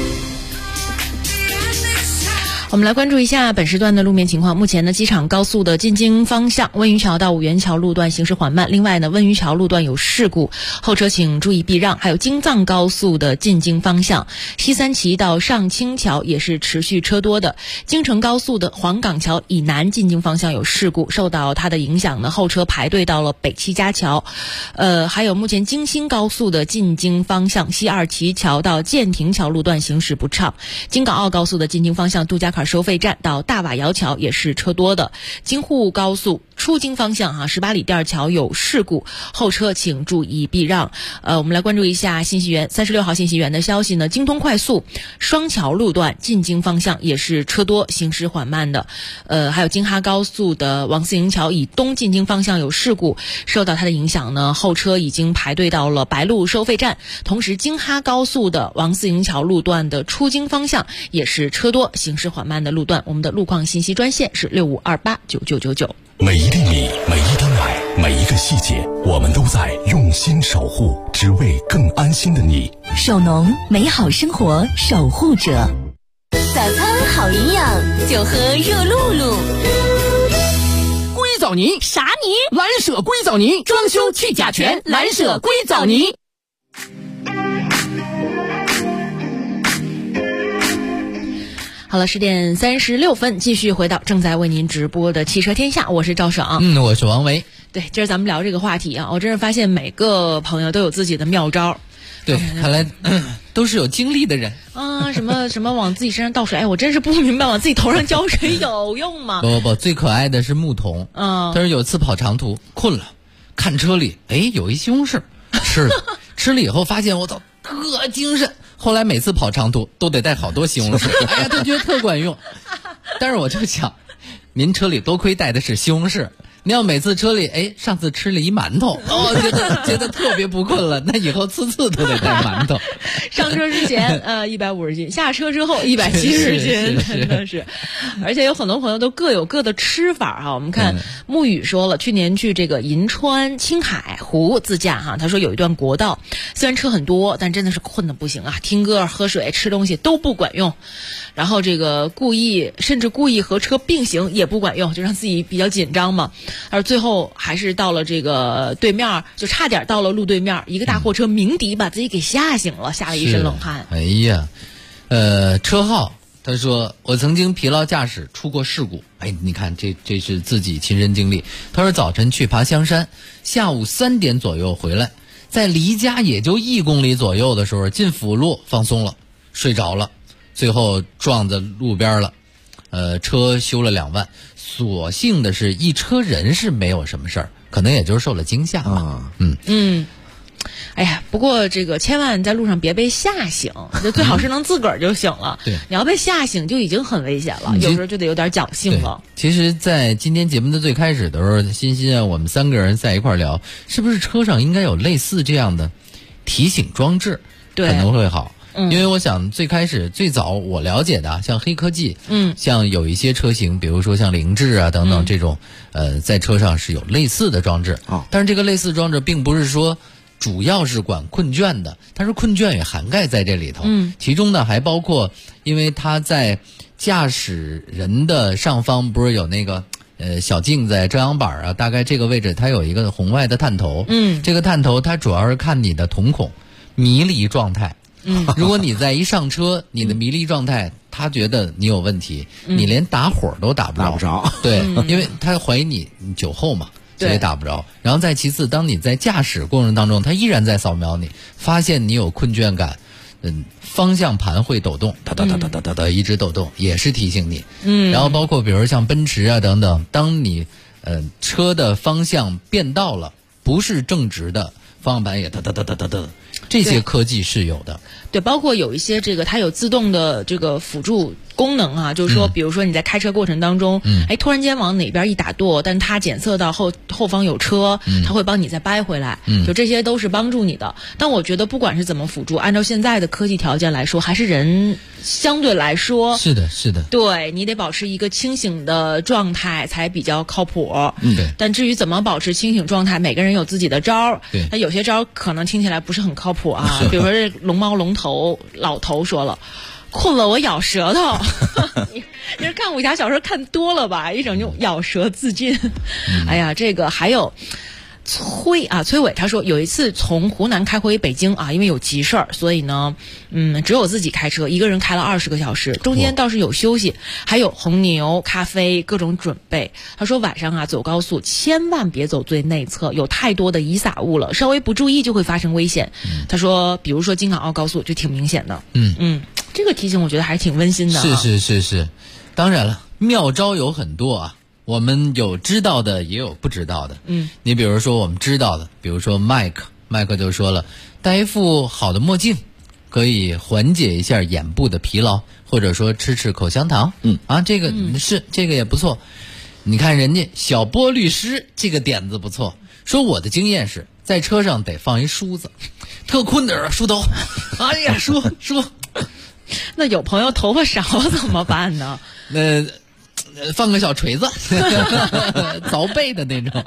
我们来关注一下本时段的路面情况。目前呢，机场高速的进京方向温榆桥到五元桥路段行驶缓慢。另外呢，温榆桥路段有事故，后车请注意避让。还有京藏高速的进京方向，西三旗到上清桥也是持续车多的。京承高速的黄岗桥以南进京方向有事故，受到它的影响呢，后车排队到了北七家桥。还有目前京新高速的进京方向，西二旗桥到建亭桥路段行驶不畅。京港澳高速的进京方向，杜家坎收费站到大瓦窑桥也是车多的。京沪高速出京方向18里店桥有事故，后车请注意避让。我们来关注一下信息源36号信息源的消息呢，京通快速双桥路段进京方向也是车多，行驶缓慢的。还有京哈高速的王四营桥以东进京方向有事故，受到它的影响呢，后车已经排队到了白鹿收费站。同时京哈高速的王四营桥路段的出京方向也是车多，行驶缓慢的路段。我们的路况信息专线是65289999。 每一粒米，每一单买，每一个细节，我们都在用心守护，只为更安心的你。 手农，美好生活守护者。 早餐好营养，就喝热露露。 硅藻泥啥泥？ 蓝舍硅藻泥，装修去甲醛，蓝舍硅藻泥。 好了，10点36分，继续回到正在为您直播的汽车天下，我是赵爽， 我是王维。 对，今儿咱们聊这个话题啊，我真是发现每个朋友都有自己的妙招。 对，看来都是有经历的人啊，什么往自己身上倒水，哎，我真是不明白，往自己头上浇水有用吗？ 不，最可爱的是牧童。他说有次跑长途困了，看车里有一西红柿，吃了以后发现我操特精神。后来每次跑长途都得带好多西红柿，哎呀，都觉得特管用。但是我就想，您车里多亏带的是西红柿，你要每次车里上次吃了一馒头，觉得特别不困了，那以后次都得带馒头。 上车之前150斤，下车之后170斤，真的是。而且有很多朋友都各有各的吃法哈。我们看沐雨说了，去年去这个银川青海湖自驾哈，他说有一段国道，虽然车很多，但真的是困得不行啊，听歌、喝水、吃东西都不管用。然后这个甚至故意和车并行也不管用，就让自己比较紧张嘛。而最后还是到了这个对面，就差点到了路对面，一个大货车鸣笛把自己给吓醒了，吓了一身冷汗。 哎呀，车号他说我曾经疲劳驾驶出过事故。你看这是自己亲身经历。他说早晨去爬香山，下午3点左右回来，在离家也就1公里左右的时候，进辅路放松了，睡着了，最后撞在路边了。车修了2万，所幸的是一车人是没有什么事儿，可能也就是受了惊吓吧。 哎呀，不过这个千万在路上别被吓醒，就最好是能自个儿就醒了。 对， 你要被吓醒就已经很危险了，有时候就得有点侥幸了。 其实在今天节目的最开始的时候，欣啊，我们3个人在一块聊，是不是车上应该有类似这样的提醒装置， 对， 可能会好。 因为我想最早我了解的像黑科技，像有一些车型，比如说像凌志啊等等这种，在车上是有类似的装置，但是这个类似装置并不是说主要是管困倦的，它是困倦也涵盖在这里头，其中呢还包括，因为它在驾驶人的上方不是有那个小镜子、遮阳板啊，大概这个位置它有一个红外的探头，这个探头它主要是看你的瞳孔迷离状态，如果你在一上车，你的迷离状态，他觉得你有问题，你连打火都打不着，对，因为他怀疑你酒后嘛，所以打不着。然后再其次，当你在驾驶过程当中，他依然在扫描你，发现你有困倦感，方向盘会抖动，哒哒哒哒哒哒哒一直抖动，也是提醒你。然后包括比如像奔驰啊等等，当你车的方向变道了，不是正直的，方向盘也哒哒哒哒哒哒。这些科技是有的， 对，包括有一些它有自动的这个辅助功能啊，就是说，比如说你在开车过程当中，突然间往哪边一打舵，但它检测到后方有车，它会帮你再掰回来，就这些都是帮助你的。但我觉得不管是怎么辅助，按照现在的科技条件来说，还是人相对来说是的， 对，你得保持一个清醒的状态才比较靠谱。 对。 但至于怎么保持清醒状态，每个人有自己的招， 对， 那有些招可能听起来不是很靠谱啊，比如说这龙头老头说了，困了我咬舌头，你是看武侠小说看多了吧，一整就咬舌自尽。哎呀，这个还有崔伟他说有一次从湖南开回北京啊，因为有急事儿，所以呢只有自己开车，一个人开了20个小时，中间倒是有休息，还有红牛、咖啡各种准备。他说晚上啊走高速千万别走最内侧，有太多的遗撒物了，稍微不注意就会发生危险。他说比如说京港澳高速就挺明显的。这个提醒我觉得还是挺温馨的。 是，当然了，妙招有很多啊。我们有知道的，也有不知道的。你比如说我们知道的，比如说麦克就说了，戴一副好的墨镜可以缓解一下眼部的疲劳，或者说吃口香糖。这个这个也不错。你看人家小波律师这个点子不错，说我的经验是在车上得放一梳子，特困的梳头，哎呀梳。 那有朋友头发少怎么办呢？ 放个小锤子凿背的那种。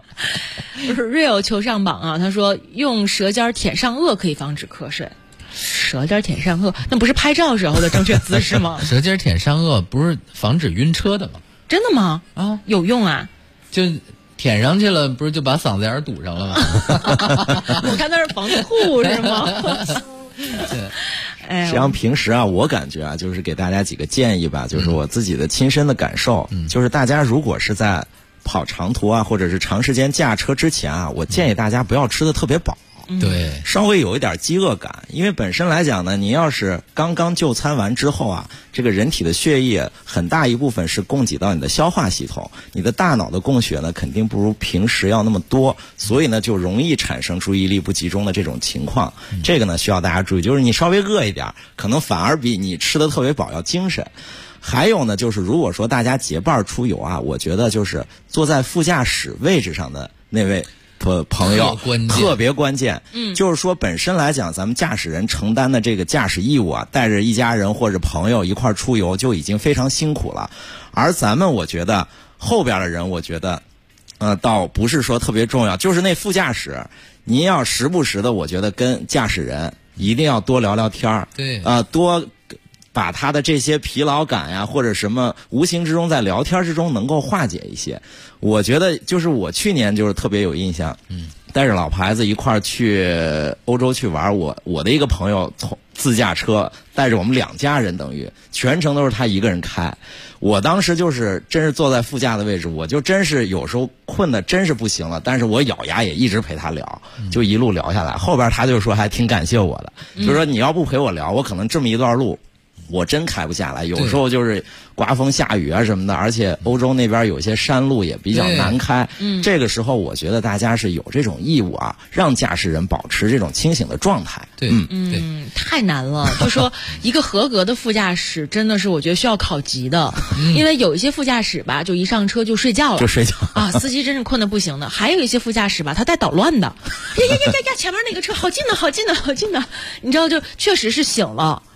Real 求上榜啊，他说用舌尖舔上颚可以防止瞌睡。舌尖舔上颚，那不是拍照时候的正确姿势吗？ 舌尖舔上颚不是防止晕车的吗？ 真的吗？啊，有用啊。 就舔上去了，不是就把嗓子眼堵上了吗？ 我看那是防吐是吗？ 对。 实际上平时啊，我感觉啊，就是给大家几个建议吧，就是我自己的亲身的感受，就是大家如果是在跑长途啊，或者是长时间驾车之前啊，我建议大家不要吃得特别饱。 对， 稍微有一点饥饿感，因为本身来讲呢，你要是刚刚就餐完之后啊，这个人体的血液很大一部分是供给到你的消化系统，你的大脑的供血呢肯定不如平时要那么多，所以呢就容易产生注意力不集中的这种情况。这个呢需要大家注意，就是你稍微饿一点，可能反而比你吃得特别饱要精神。还有呢，就是如果说大家结伴出游啊，我觉得就是坐在副驾驶位置上的那位朋友特别关键，就是说本身来讲，咱们驾驶人承担的这个驾驶义务啊，带着一家人或者朋友一块出游就已经非常辛苦了，而咱们我觉得后边的人，我觉得倒不是说特别重要，就是那副驾驶，您要时不时的，我觉得跟驾驶人一定要多聊聊天儿， 对， 多把他的这些疲劳感呀，或者什么无形之中在聊天之中能够化解一些。我觉得就是我去年就是特别有印象，带着老婆孩子一块儿去欧洲去玩，我的一个朋友从自驾车带着我们2家人，等于全程都是他一个人开。我当时就是真是坐在副驾的位置，我就真是有时候困的真是不行了，但是我咬牙也一直陪他聊，就一路聊下来。后边他就说还挺感谢我的，就是说你要不陪我聊，我可能这么一段路我真开不下来，有时候就是刮风下雨啊什么的，而且欧洲那边有些山路也比较难开。这个时候我觉得大家是有这种义务啊，让驾驶人保持这种清醒的状态。 对， 太难了。就说一个合格的副驾驶真的是我觉得需要考级的，因为有一些副驾驶吧，就一上车就睡觉了，啊，司机真是困得不行的。还有一些副驾驶吧，他带捣乱的，呀，前面那个车好近呢，你知道，就确实是醒了。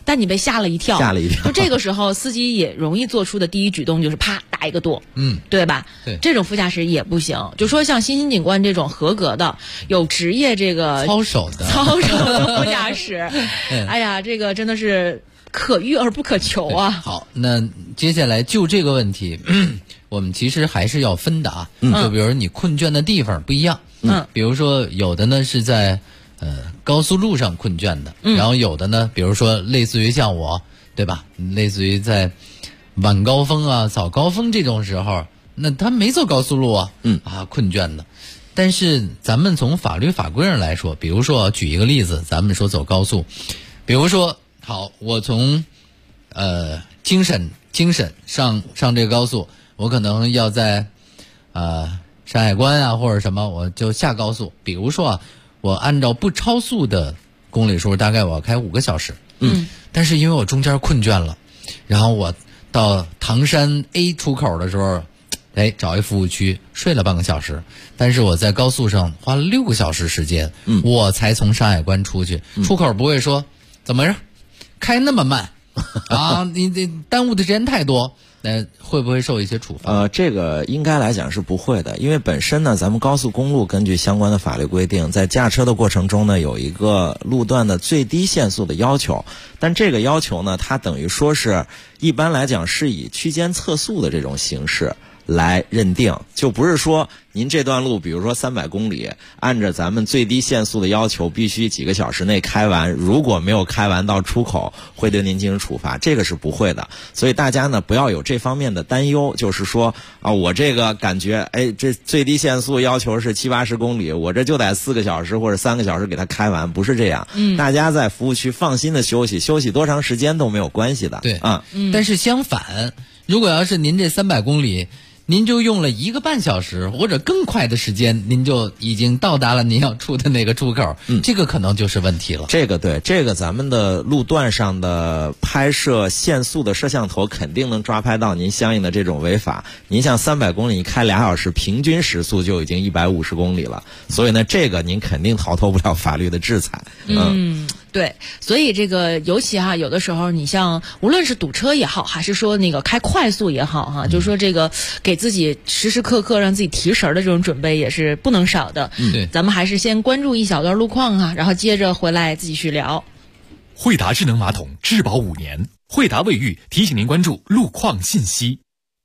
但你被吓了一跳。 吓了一跳。 就这个时候，司机也容易做出的第一举动就是啪打一个舵，对吧？ 对， 这种副驾驶也不行。就说像新兴警官这种合格的、有职业这个操守的副驾驶，哎呀，这个真的是可遇而不可求啊。 好，那接下来就这个问题，我们其实还是要分的啊。就比如你困倦的地方不一样，比如说有的呢是在高速路上困倦的，然后有的呢，比如说类似于像我，对吧？类似于在晚高峰啊、早高峰这种时候，那他没走高速路啊，困倦的。但是咱们从法律法规上来说，比如说举一个例子，咱们说走高速，比如说好，我从京沈上这个高速，我可能要在山海关啊或者什么，我就下高速。比如说啊，我按照不超速的公里数，大概我要开5个小时。但是因为我中间困倦了，然后我到唐山 A 出口的时候，找一服务区睡了半个小时，但是我在高速上花了6个小时时间，我才从山海关出去。出口不会说怎么着开那么慢啊，你耽误的时间太多，那会不会受一些处罚？ 这个应该来讲是不会的，因为本身呢，咱们高速公路根据相关的法律规定，在驾车的过程中呢，有一个路段的最低限速的要求，但这个要求呢，它等于说是一般来讲是以区间测速的这种形式来认定，就不是说您这段路比如说300公里，按照咱们最低限速的要求必须几个小时内开完，如果没有开完到出口会对您进行处罚，这个是不会的。所以大家呢不要有这方面的担忧，就是说啊，我这个感觉这最低限速要求是70-80公里，我这就得4个小时或者3个小时给它开完，不是这样。大家在服务区放心的休息多长时间都没有关系的。 对啊，但是相反，如果要是您这300公里您就用了1个半小时或者更快的时间，您就已经到达了您要出的那个出口，这个可能就是问题了。 这个对，这个咱们的路段上的拍摄限速的摄像头肯定能抓拍到您相应的这种违法。您像300公里你开2小时，平均时速就已经150公里了，所以呢，这个您肯定逃脱不了法律的制裁。 对，所以这个尤其有的时候你像无论是堵车也好，还是说那个开快速也好就是说这个给自己时时刻刻让自己提神的这种准备也是不能少的。 对， 咱们还是先关注一小段路况然后接着回来继续聊。 惠达智能马桶质保5年，惠达卫浴提醒您关注路况信息。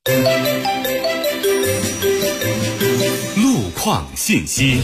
路况信息。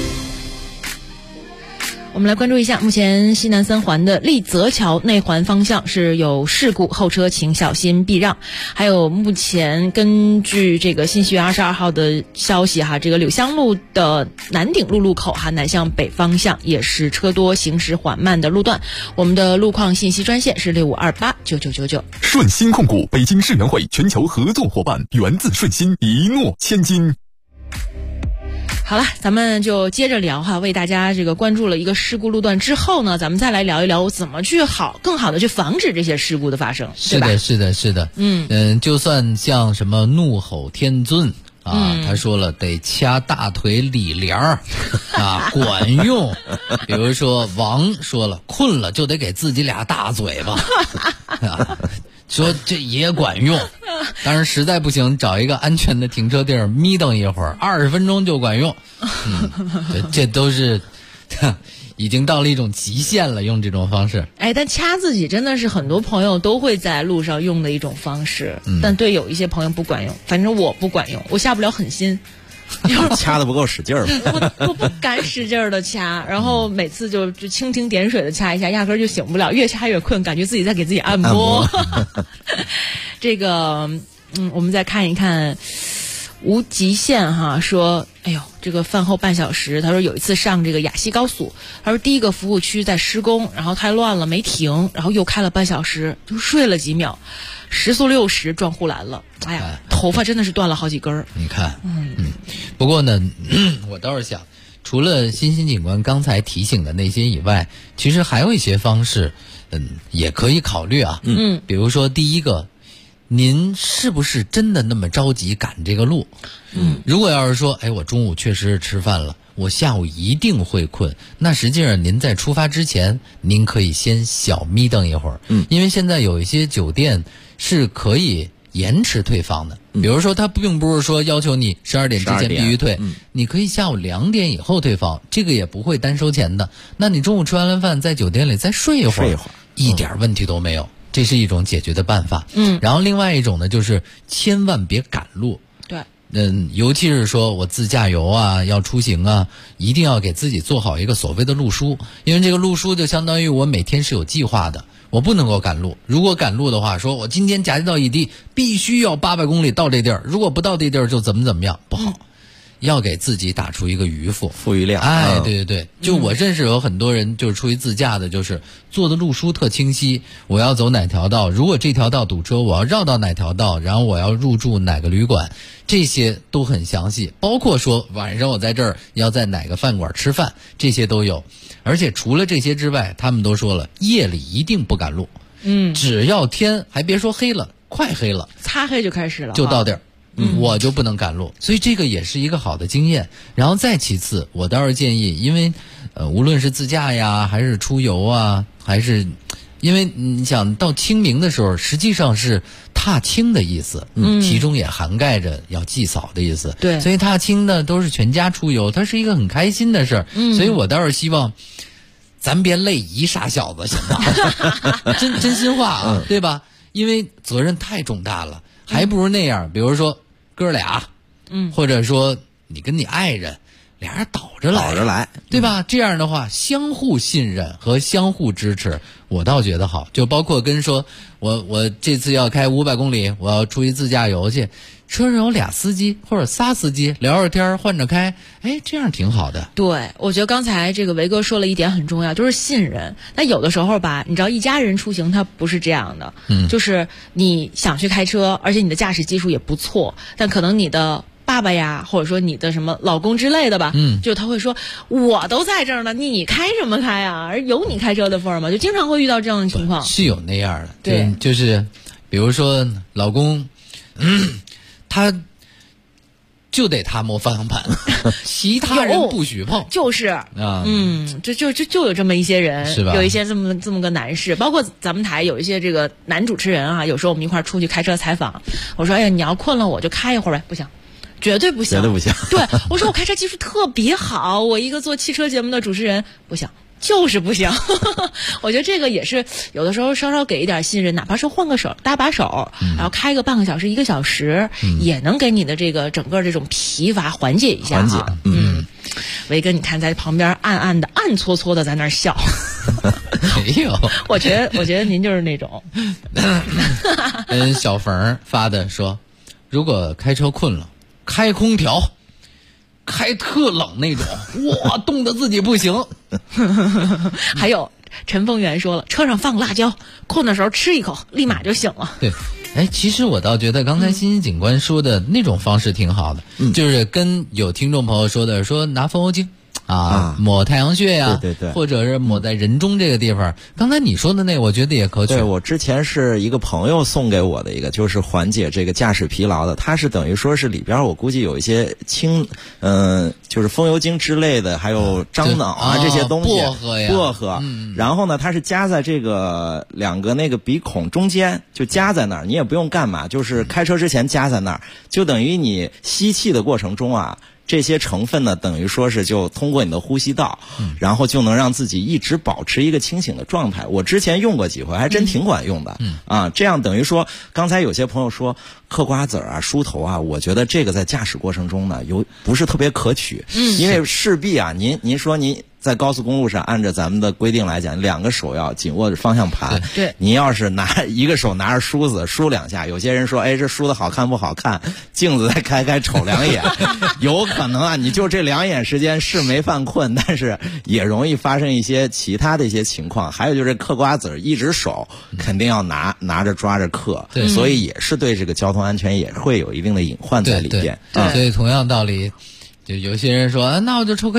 我们来关注一下，目前西南3环的立泽桥内环方向是有事故，后车请小心避让。还有目前根据这个信息源22号的消息这个柳香路的南顶路路口南向北方向也是车多行驶缓慢的路段。我们的路况信息专线是65289999。 顺鑫控股北京世园会全球合作伙伴，源自顺鑫，一诺千金。 好了，咱们就接着聊为大家这个关注了一个事故路段之后呢，咱们再来聊一聊怎么去更好的去防止这些事故的发生， 是的，是的，是的。就算像什么怒吼天尊他说了得掐大腿里帘儿管用。比如说王说了，困了就得给自己俩大嘴巴说这也管用。当然实在不行，找一个安全的停车地儿眯瞪一会儿，20分钟就管用。这都是已经到了一种极限了，用这种方式。 但掐自己真的是很多朋友都会在路上用的一种方式，但对有一些朋友不管用，反正我不管用，我下不了狠心。 掐的不够使劲儿， 我不敢使劲儿的掐，然后每次就蜻蜓点水的掐一下，压根儿就醒不了，越掐越困，感觉自己在给自己按摩。这个我们再看一看无极限说，哎呦，这个饭后半小时，他说有一次上这个雅西高速，他说第一个服务区在施工，然后太乱了没停，然后又开了半小时，就睡了几秒，时速60撞护栏了，哎呀，头发真的是断了好几根儿。 你看，不过呢，我倒是想，除了新兴警官刚才提醒的那些以外，其实还有一些方式，也可以考虑比如说第一个， 您是不是真的那么着急赶这个路？如果要是说，我中午确实是吃饭了，我下午一定会困，那实际上您在出发之前，您可以先小眯瞪一会儿。因为现在有一些酒店是可以延迟退房的，比如说他并不是说要求你12点之前必须退，你可以下午2点以后退房，这个也不会单收钱的。那你中午吃完了饭在酒店里再睡一会儿，一点问题都没有。这是一种解决的办法。然后另外一种呢，就是千万别赶路。 对。 尤其是说我自驾游啊，要出行啊，一定要给自己做好一个所谓的路书，因为这个路书就相当于我每天是有计划的，我不能够赶路。如果赶路的话，说我今天甲地到乙地必须要800公里到这地儿，如果不到这地儿就怎么样，不好。要给自己打出一个富裕量。 对对对，就我认识有很多人就是出于自驾的，就是做的路书特清晰，我要走哪条道，如果这条道堵车，我要绕到哪条道，然后我要入住哪个旅馆，这些都很详细，包括说晚上我在这儿要在哪个饭馆吃饭，这些都有。而且除了这些之外，他们都说了，夜里一定不赶路。只要天还别说黑了，快黑了， 擦黑就开始了， 就到地儿。我就不能赶路，所以这个也是一个好的经验。然后再其次，我倒是建议，因为无论是自驾呀，还是出游啊，还是因为你想到清明的时候，实际上是踏青的意思，其中也涵盖着要祭扫的意思。 对， 所以踏青呢都是全家出游，它是一个很开心的事儿。所以我倒是希望咱别累一傻小子，行吗？真心话啊，对吧？因为责任太重大了，还不如那样，比如说哥俩，或者说你跟你爱人俩人倒着来，对吧？这样的话，相互信任和相互支持，我倒觉得好。就包括跟说我这次要开500公里，我要出去自驾游去，车上有俩司机或者仨司机聊着天换着开，这样挺好的。 对，我觉得刚才这个维哥说了一点很重要，就是信任。那有的时候吧，你知道一家人出行它不是这样的，就是你想去开车，而且你的驾驶技术也不错，但可能你的爸爸呀，或者说你的什么老公之类的吧，就他会说我都在这儿呢，你开什么开啊？而有你开车的份儿吗？就经常会遇到这样的情况。 是有那样的， 对， 就是比如说老公，他就得他摸方向盘，其他人不许碰。 就是啊， 就有这么一些人， 是吧？ 有一些这么个男士，包括咱们台有一些这个男主持人啊，有时候我们一块儿出去开车采访，我说你要困了我就开一会儿呗，不行。绝对不行， 绝对不行。 对，我说我开车技术特别好，我一个做汽车节目的主持人，不行，就是不行。我觉得这个也是有的时候稍稍给一点信任，哪怕是换个手搭把手，然后开个半个小时1个小时，也能给你的这个整个这种疲乏缓解一下。维哥，你看在旁边暗暗的暗搓搓的在那儿笑。 没有， 我觉得您就是那种。 小冯发的说，如果开车困了，开空调，开特冷那种，哇，冻得自己不行。 还有陈凤元说了，车上放辣椒，困的时候吃一口，立马就醒了。 对，其实我倒觉得刚才欣欣警官说的那种方式挺好的，就是跟有听众朋友说的，说拿风油精抹太阳穴呀， 对， 或者是抹在人中这个地方。刚才你说的那，我觉得也可取。 对，我之前是一个朋友送给我的一个，就是缓解这个驾驶疲劳的。它是等于说是里边我估计有一些就是风油精之类的，还有樟脑这些东西，薄荷。然后呢，它是夹在这个2个那个鼻孔中间，就夹在那儿，你也不用干嘛，就是开车之前夹在那儿，就等于你吸气的过程中啊。这些成分呢，等于说是就通过你的呼吸道，然后就能让自己一直保持一个清醒的状态。我之前用过几回，还真挺管用的。这样等于说，刚才有些朋友说嗑瓜子啊、梳头啊，我觉得这个在驾驶过程中呢，不是特别可取。因为势必啊，您说您在高速公路上，按照咱们的规定来讲，2个手要紧握着方向盘。 对， 您要是一个手拿着梳子梳2下，有些人说，这梳的好看不好看？镜子再开瞅2眼，有可能啊，你就这2眼时间是没犯困，但是也容易发生一些其他的一些情况。还有就是嗑瓜子，一只手肯定要拿着抓着嗑，所以也是对这个交通安全也会有一定的隐患在里边。 所以同样道理，就有些人说，那我就抽根烟。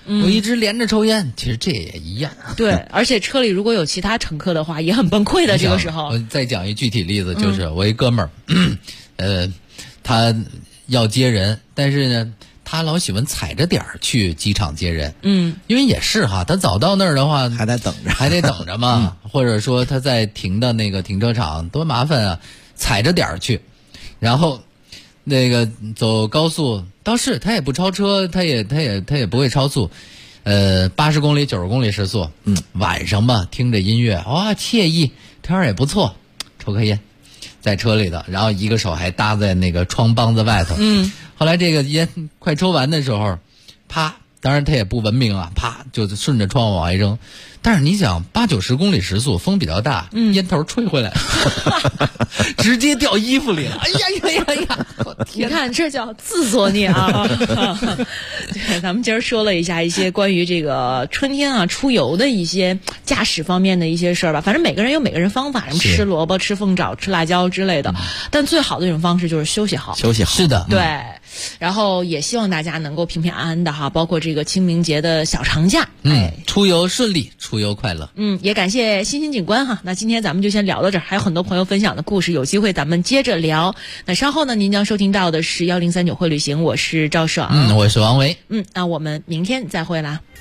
我一直连着抽烟，其实这也一样。 对，而且车里如果有其他乘客的话，也很崩溃的。这个时候， 我再讲一具体例子，就是我一哥们儿，他要接人，但是呢，他老喜欢踩着点儿去机场接人。因为也是哈，他早到那儿的话， 还得等着嘛，或者说他在停的那个停车场多麻烦啊，踩着点儿去，然后那个走高速倒是他也不超车，他也不会超速，80公里90公里时速，晚上吧听着音乐哇惬意，天儿也不错，抽颗烟在车里的，然后一个手还搭在那个窗帮子外头。后来这个烟快抽完的时候，啪，当然他也不文明啊，啪就顺着窗户往外扔。但是你想80-90公里时速，风比较大，烟头吹回来，直接掉衣服里了。哎呀！ 你看，这叫自作孽啊！对，咱们今儿说了一下一些关于这个春天啊出游的一些驾驶方面的一些事儿吧。反正每个人有每个人方法，什么吃萝卜、吃凤爪、吃辣椒之类的。但最好的一种方式就是休息好。 是的， 对。然后也希望大家能够平平安安的哈，包括这个清明节的小长假， 出游顺利，出游快乐。 也感谢欣欣警官哈。那今天咱们就先聊到这儿，还有很多朋友分享的故事，有机会咱们接着聊。那稍后呢，您将收听到的是1039会旅行，我是赵爽， 我是王维， 那我们明天再会啦。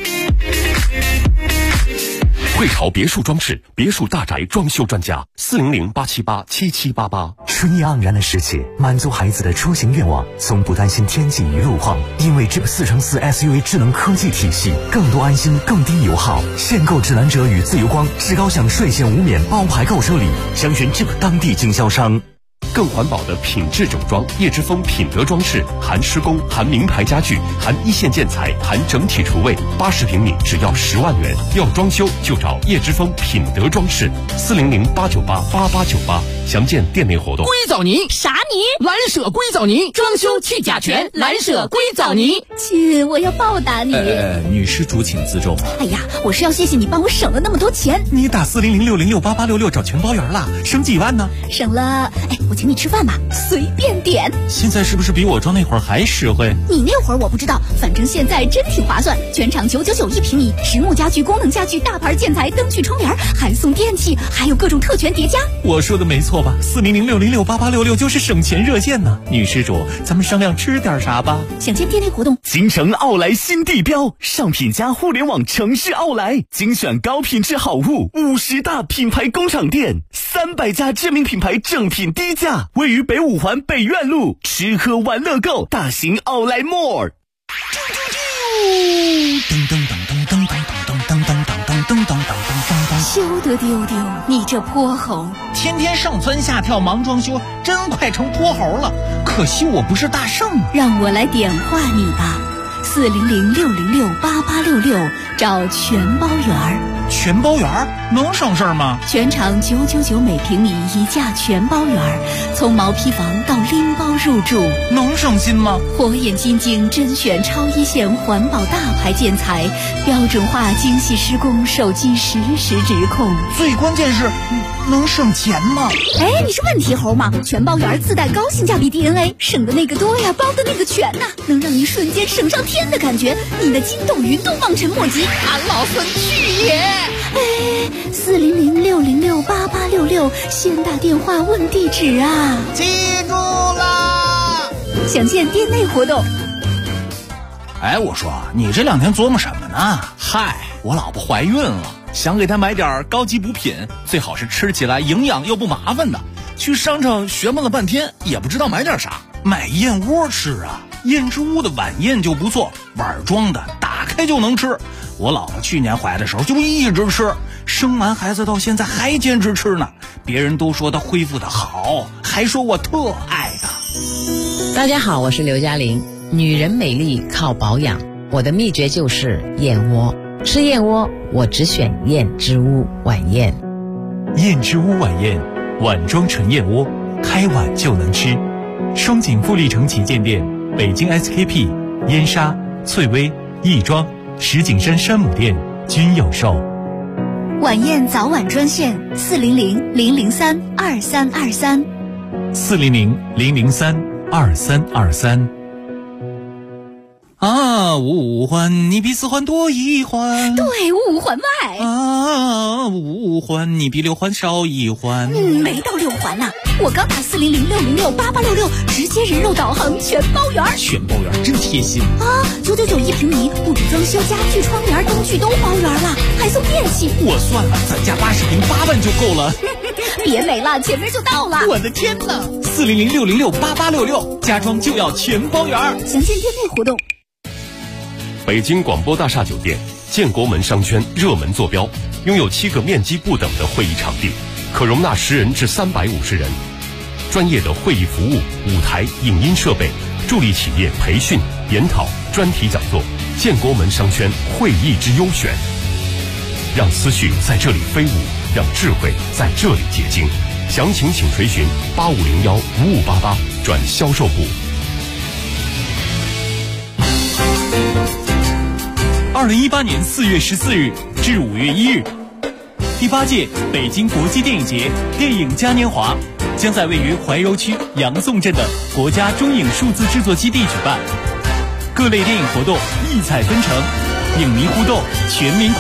汇潮别墅装饰，别墅大宅装修专家，400-878-7788。 春意盎然的世界，满足孩子的出行愿望，从不担心天气与路况，因为 Jeep 4x4 SUV 智能科技体系，更多安心，更低油耗。限购指南者与自由光，至高享税险无免包牌购车礼，详询 Jeep 当地经销商。 更环保的品质整装，叶之峰品德装饰，含施工，含名牌家具，含一线建材，含整体厨卫，80平米只要10万元。要装修就找叶之峰品德装饰，400-898-8898，详见店内活动。 硅藻泥啥泥？蓝舍硅藻泥，装修去甲醛，蓝舍硅藻泥。 亲，我要报答你。 女施主请自重。 哎呀，我是要谢谢你帮我省了那么多钱。 你打400-606-8866找全包圆了，省几万呢？ 省了，我请你吃饭吧，随便点。 现在是不是比我装那会儿还实惠？ 你那会儿我不知道，反正现在真挺划算，全场999一平米，实木家具、功能家具、大牌建材、灯具、窗帘，还送电器，还有各种特权叠加。 我说的没错吧？400-606-8866就是省钱热线呢。女施主，咱们商量吃点啥吧？ 想见店内活动， 京城奥莱新地标，上品加互联网城市奥莱，精选高品质好物，50大品牌工厂店，300家知名品牌正品低价，位于北五环北苑路，吃喝玩乐购大型奥莱 mall。 休得丢丢，你这泼猴！ 天天上蹿下跳忙装修，真快成泼猴了。可惜我不是大圣啊。 让我来点化你吧，400-606-8866，找全包圆。 全包圆能省事儿吗？ 全场999每平米一价全包圆，从毛坯房到拎包入住， 能省心吗？ 火眼金睛甄选超一线环保大牌建材，标准化精细施工，手机实时直控。 最关键是能省钱吗？ 你是问题猴吗？全包圆自带高性价比 DNA， 省的那个多呀，包的那个全呐，能让你瞬间省上天的感觉，你的筋斗云都望尘莫及。 俺老孙去也 ！400-606-8866，先打电话问地址啊！ 记住啦！ 详见店内活动。 我说你这2天琢磨什么呢？嗨，我老婆怀孕了，想给她买点高级补品，最好是吃起来营养又不麻烦的。去商场学问了半天，也不知道买点啥。买燕窝吃啊，燕之屋的晚宴就不错，碗装的，打开就能吃。我老婆去年怀的时候就一直吃，生完孩子到现在还坚持吃呢。别人都说她恢复的好，还说我特爱她。 大家好，我是刘嘉玲。女人美丽靠保养，我的秘诀就是燕窝。吃燕窝，我只选燕之屋晚宴。 燕之屋晚宴，碗装纯燕窝，开碗就能吃。双井富力城旗舰店、北京 SKP、燕莎、翠微、亦庄、石景山山姆店均有售。 晚宴早晚专线400-003-2323。 400-003-2323。 啊，五环你比四环多一环。 对，5环外。 啊，5环你比6环少一环。 没到6环呢，我刚打400-606-8866，直接人肉导航全包圆。 全包圆真贴心啊！999一平米，布置装修、家具、窗帘、灯具都包圆了，还送电器。 我算了，咱家80平8万就够了。 别美了，前面就到了。 我的天哪！400-606-8866，家装就要全包圆。 详见店内活动。 北京广播大厦酒店建国门商圈热门坐标，拥有7个面积不等的会议场地，可容纳10人至350人。专业的会议服务、舞台、影音设备，助力企业培训、研讨、专题讲座。建国门商圈会议之优选，让思绪在这里飞舞，让智慧在这里结晶。详情请垂询8501-5588转销售部。 2018年4月14日至5月1日，第8届北京国际电影节电影嘉年华将在位于怀柔区杨宋镇的国家中影数字制作基地举办，各类电影活动异彩纷呈，影迷互动全民